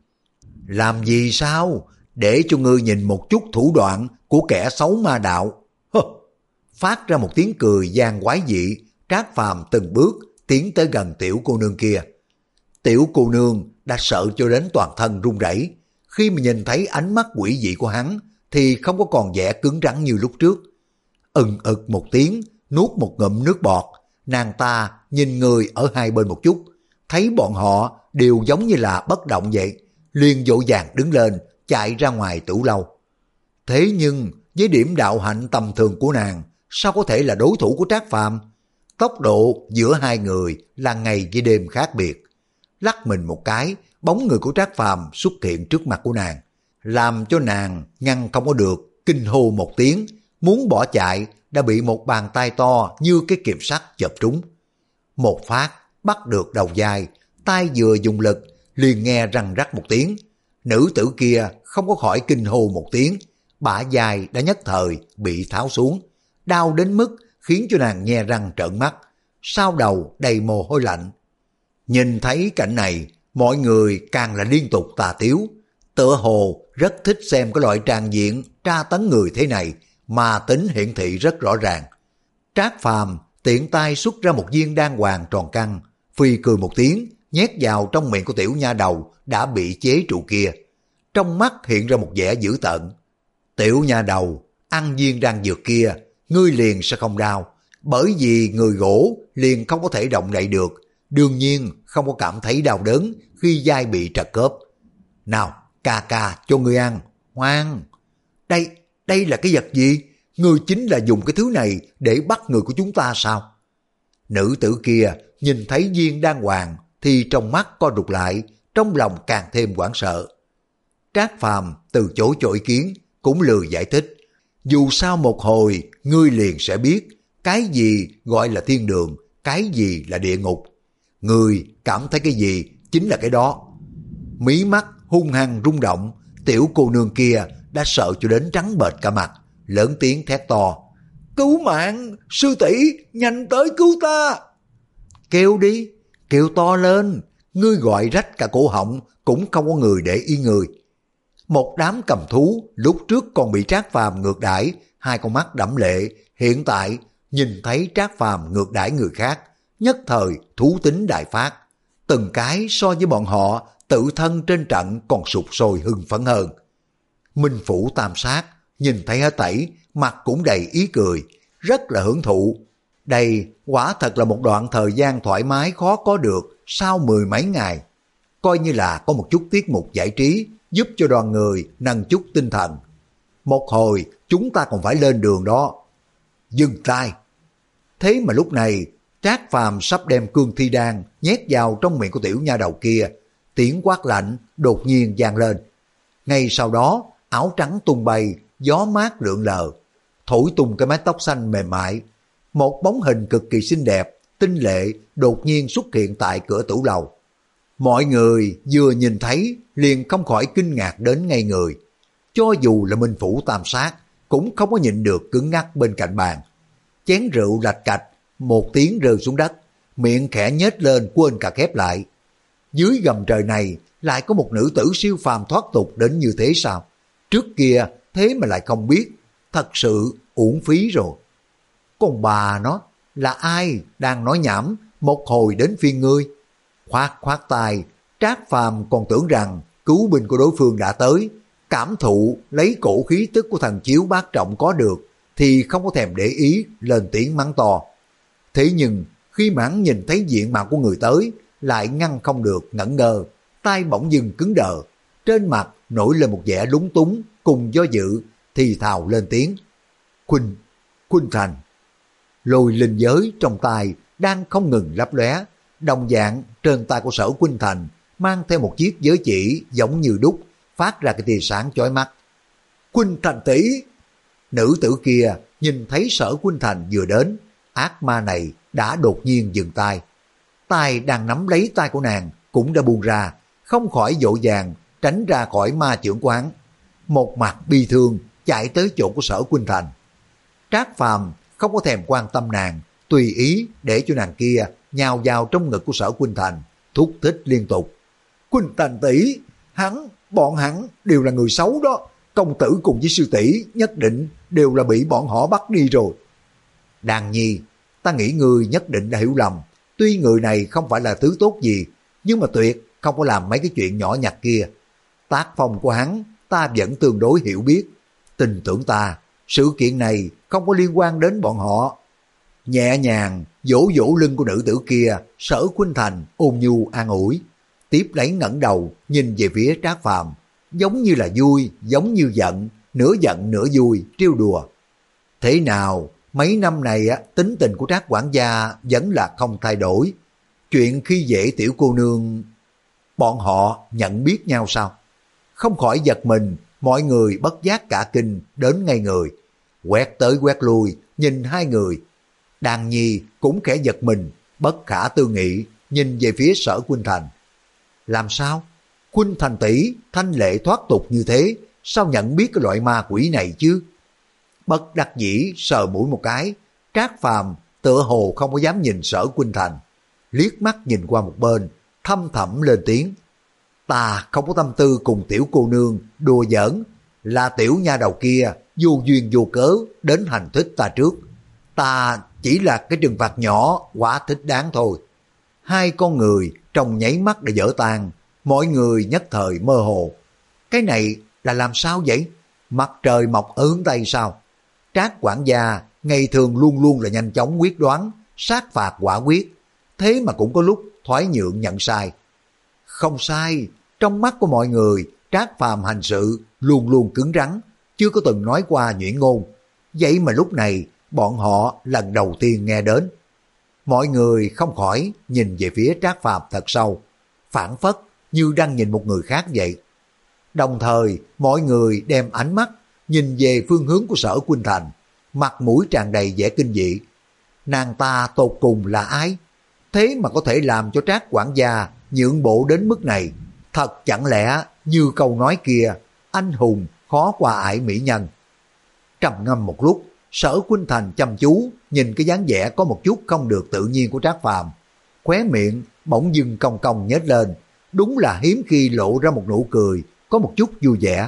Làm gì sao? Để cho ngươi nhìn một chút thủ đoạn của kẻ xấu ma đạo. Hơ! Phát ra một tiếng cười gian quái dị, Trác Phàm từng bước tiến tới gần tiểu cô nương kia. Tiểu cô nương đã sợ cho đến toàn thân run rẩy. Khi mà nhìn thấy ánh mắt quỷ dị của hắn thì không có còn vẻ cứng rắn như lúc trước. Ừng ực một tiếng, nuốt một ngụm nước bọt, nàng ta nhìn người ở hai bên một chút, thấy bọn họ đều giống như là bất động vậy, liền vội vàng đứng lên, chạy ra ngoài tửu lâu. Thế nhưng với điểm đạo hạnh tầm thường của nàng, sao có thể là đối thủ của Trác Phàm? Tốc độ giữa hai người là ngày với đêm khác biệt. Lắc mình một cái, bóng người của Trác Phàm xuất hiện trước mặt của nàng, làm cho nàng ngăn không có được, kinh hô một tiếng, muốn bỏ chạy đã bị một bàn tay to như cái kìm sắt chộp trúng. Một phát bắt được đầu vai, tay vừa dùng lực liền nghe răng rắc một tiếng, nữ tử kia không có khỏi kinh hô một tiếng, bả vai đã nhất thời bị tháo xuống, đau đến mức khiến cho nàng nhe răng trợn mắt, sau đầu đầy mồ hôi lạnh. Nhìn thấy cảnh này, mọi người càng là liên tục tà tiếu, tựa hồ rất thích xem cái loại tràng diện tra tấn người thế này, mà tính hiển thị rất rõ ràng. Trác Phàm tiện tay xuất ra một viên đan hoàng tròn căng, phi cười một tiếng, nhét vào trong miệng của tiểu nha đầu đã bị chế trụ kia. Trong mắt hiện ra một vẻ dữ tợn. Tiểu nha đầu, ăn viên đan dược kia, ngươi liền sẽ không đau, bởi vì người gỗ liền không có thể động đậy được, đương nhiên không có cảm thấy đau đớn khi vai bị trật khớp. Nào, cà cà cho ngươi ăn. Ngoan! Đây, đây là cái vật gì? Ngươi chính là dùng cái thứ này để bắt người của chúng ta sao? Nữ tử kia nhìn thấy viên đan hoàng thì trong mắt co rụt lại, trong lòng càng thêm hoảng sợ. Trác Phàm từ chối cho ý kiến, cũng lười giải thích. Dù sao một hồi, ngươi liền sẽ biết cái gì gọi là thiên đường, cái gì là địa ngục. Ngươi cảm thấy cái gì chính là cái đó. Mí mắt hung hăng rung động, tiểu cô nương kia đã sợ cho đến trắng bệch cả mặt, lớn tiếng thét to. Cứu mạng, sư tỷ, nhanh tới cứu ta. Kêu đi, kêu to lên, ngươi gọi rách cả cổ họng cũng không có người để ý người. Một đám cầm thú lúc trước còn bị Trác Phàm ngược đãi, hai con mắt đẫm lệ, hiện tại nhìn thấy Trác Phàm ngược đãi người khác, nhất thời thú tính đại phát. Từng cái so với bọn họ tự thân trên trận còn sụt sôi hưng phấn hơn. Minh Phủ Tam Sát nhìn thấy hết thảy, mặt cũng đầy ý cười, rất là hưởng thụ. Đây quả thật là một đoạn thời gian thoải mái khó có được sau mười mấy ngày. Coi như là có một chút tiết mục giải trí, giúp cho đoàn người nâng chút tinh thần. Một hồi chúng ta còn phải lên đường đó. Dừng tay. Thế mà lúc này Trác Phàm sắp đem cương thi đan nhét vào trong miệng của tiểu nha đầu kia, tiếng quát lạnh đột nhiên vang lên. Ngay sau đó áo trắng tung bay, gió mát lượn lờ, thổi tung cái mái tóc xanh mềm mại. Một bóng hình cực kỳ xinh đẹp, tinh lệ đột nhiên xuất hiện tại cửa tủ lầu. Mọi người vừa nhìn thấy liền không khỏi kinh ngạc đến ngây người. Cho dù là Minh Phủ Tam Sát cũng không có nhịn được cứng ngắc bên cạnh bàn. Chén rượu lạch cạch, một tiếng rơi xuống đất, miệng khẽ nhếch lên quên cả khép lại. Dưới gầm trời này lại có một nữ tử siêu phàm thoát tục đến như thế sao? Trước kia thế mà lại không biết, thật sự uổng phí rồi. Còn bà nó là ai đang nói nhảm, một hồi đến phiên ngươi. Khoát khoát tay, Trác Phàm còn tưởng rằng cứu binh của đối phương đã tới, cảm thụ lấy cổ khí tức của thần chiếu bát trọng có được, thì không có thèm để ý, lên tiếng mắng to. Thế nhưng khi mãn nhìn thấy diện mạo của người tới, lại ngăn không được ngẩn ngơ, tay bỗng dưng cứng đờ, trên mặt nổi lên một vẻ lúng túng cùng do dự, thì thào lên tiếng. Khuynh, Khuynh Thành. Lôi linh giới trong tay đang không ngừng lấp lóe, đồng dạng trên tay của Sở Khuynh Thành mang theo một chiếc giới chỉ giống như đúc, phát ra cái tia sáng chói mắt. Khuynh Thành tỷ. Nữ tử kia nhìn thấy Sở Khuynh Thành vừa đến, ác ma này đã đột nhiên dừng tay. Tay đang nắm lấy tay của nàng cũng đã buông ra, không khỏi vội vàng tránh ra khỏi ma chưởng quán. Một mặt bi thương chạy tới chỗ của Sở Khuynh Thành. Trác Phàm không có thèm quan tâm nàng, tùy ý để cho nàng kia nhào vào trong ngực của Sở Khuynh Thành, thúc thích liên tục. Khuynh Thành tỷ, hắn, bọn hắn đều là người xấu đó, công tử cùng với sư tỷ nhất định đều là bị bọn họ bắt đi rồi. Đàn nhi, ta nghĩ ngươi nhất định đã hiểu lầm, tuy người này không phải là thứ tốt gì, nhưng mà tuyệt không có làm mấy cái chuyện nhỏ nhặt kia. Tác phong của hắn ta vẫn tương đối hiểu biết, tin tưởng ta, sự kiện này không có liên quan đến bọn họ. Nhẹ nhàng vỗ vỗ lưng của nữ tử kia, Sở Khuynh Thành ôn nhu an ủi, tiếp lấy ngẩng đầu nhìn về phía Trác Phàm, giống như là vui, giống như giận, nửa giận nửa vui, trêu đùa. Thế nào, mấy năm này á, tính tình của Trác quản gia vẫn là không thay đổi. Chuyện khi dễ tiểu cô nương, bọn họ nhận biết nhau sao? Không khỏi giật mình, mọi người bất giác cả kinh đến ngay người, quét tới quét lui nhìn hai người. Đàn nhi cũng khẽ giật mình, bất khả tư nghị nhìn về phía Sở Khuynh Thành. Làm sao? Khuynh Thành tỷ thanh lệ thoát tục như thế, sao nhận biết cái loại ma quỷ này chứ? Bất đắc dĩ sờ mũi một cái, Trác Phàm tựa hồ không có dám nhìn Sở Khuynh Thành, liếc mắt nhìn qua một bên, thâm thẳm lên tiếng. Ta không có tâm tư cùng tiểu cô nương đùa giỡn, là tiểu nha đầu kia vô duyên vô cớ đến hành thích ta trước. Ta chỉ là cái trừng phạt nhỏ quá thích đáng thôi. Hai con người trong nháy mắt đã vỡ tan, mọi người nhất thời mơ hồ. Cái này là làm sao vậy? Mặt trời mọc ở hướng Tây sao? Trác quản gia ngày thường luôn luôn là nhanh chóng quyết đoán, sát phạt quả quyết, thế mà cũng có lúc thoái nhượng nhận sai. Không sai, trong mắt của mọi người Trác Phàm hành sự luôn luôn cứng rắn, chưa có từng nói qua nhuyễn ngôn. Vậy mà lúc này bọn họ lần đầu tiên nghe đến. Mọi người không khỏi nhìn về phía Trác Phàm thật sâu, phảng phất như đang nhìn một người khác vậy. Đồng thời mọi người đem ánh mắt nhìn về phương hướng của Sở Khuynh Thành, mặt mũi tràn đầy vẻ kinh dị. Nàng ta tột cùng là ai? Thế mà có thể làm cho Trác quản gia nhượng bộ đến mức này. Thật chẳng lẽ như câu nói kia, anh hùng khó qua ải mỹ nhân. Trầm ngâm một lúc, Sở Khuynh Thành chăm chú nhìn cái dáng vẻ có một chút không được tự nhiên của Trác Phàm, khóe miệng bỗng dưng cong cong nhếch lên, đúng là hiếm khi lộ ra một nụ cười có một chút vui vẻ.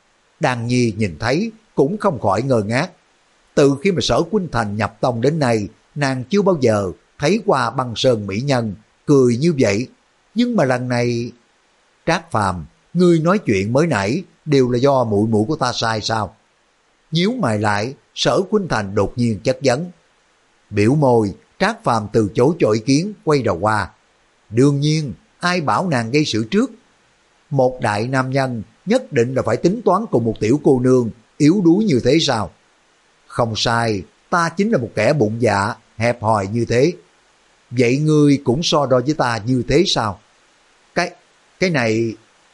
Đan Nhi nhìn thấy cũng không khỏi ngơ ngác. Từ khi mà Sở Khuynh Thành nhập tông đến nay, nàng chưa bao giờ thấy qua băng sơn mỹ nhân cười như vậy. Nhưng mà lần này... Trác Phàm, ngươi nói chuyện mới nãy đều là do muội muội của ta sai sao? Nhíu mày lại, Sở Khuynh Thành đột nhiên chất vấn. Biểu môi, Trác Phàm từ chối cho ý kiến, quay đầu qua. Đương nhiên, ai bảo nàng gây sự trước? Một đại nam nhân nhất định là phải tính toán cùng một tiểu cô nương yếu đuối như thế sao? Không sai, ta chính là một kẻ bụng dạ, hẹp hòi như thế. Vậy ngươi cũng so đo với ta như thế sao? Cái, cái này...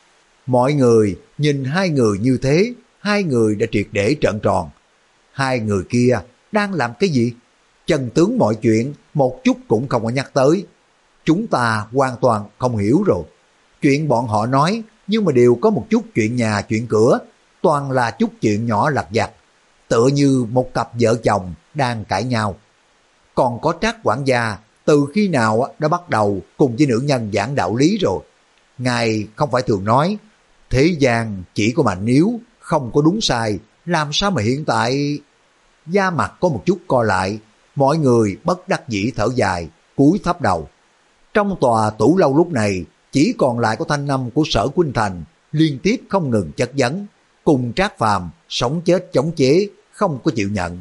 Mọi người nhìn hai người như thế, hai người đã triệt để trợn tròn. Hai người kia đang làm cái gì? Chân tướng mọi chuyện một chút cũng không có nhắc tới. Chúng ta hoàn toàn không hiểu rồi. Chuyện bọn họ nói nhưng mà đều có một chút chuyện nhà chuyện cửa, toàn là chút chuyện nhỏ lặt vặt, tựa như một cặp vợ chồng đang cãi nhau. Còn có Trác quản gia từ khi nào đã bắt đầu cùng với nữ nhân giảng đạo lý rồi. Ngài không phải thường nói thế gian chỉ có mạnh yếu, không có đúng sai, làm sao mà hiện tại... Da mặt có một chút co lại, mọi người bất đắc dĩ thở dài, cúi thấp đầu. Trong tòa tủ lâu lúc này chỉ còn lại có thanh âm của Sở Khuynh Thành liên tiếp không ngừng chất vấn, cùng Trác Phàm sống chết chống chế, không có chịu nhận.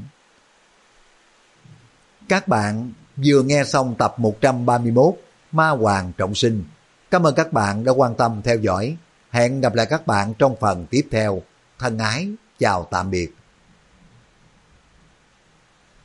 Các bạn vừa nghe xong tập một trăm ba mươi mốt Ma Hoàng Trọng Sinh. Cảm ơn các bạn đã quan tâm theo dõi. Hẹn gặp lại các bạn trong phần tiếp theo. Thân ái, chào tạm biệt.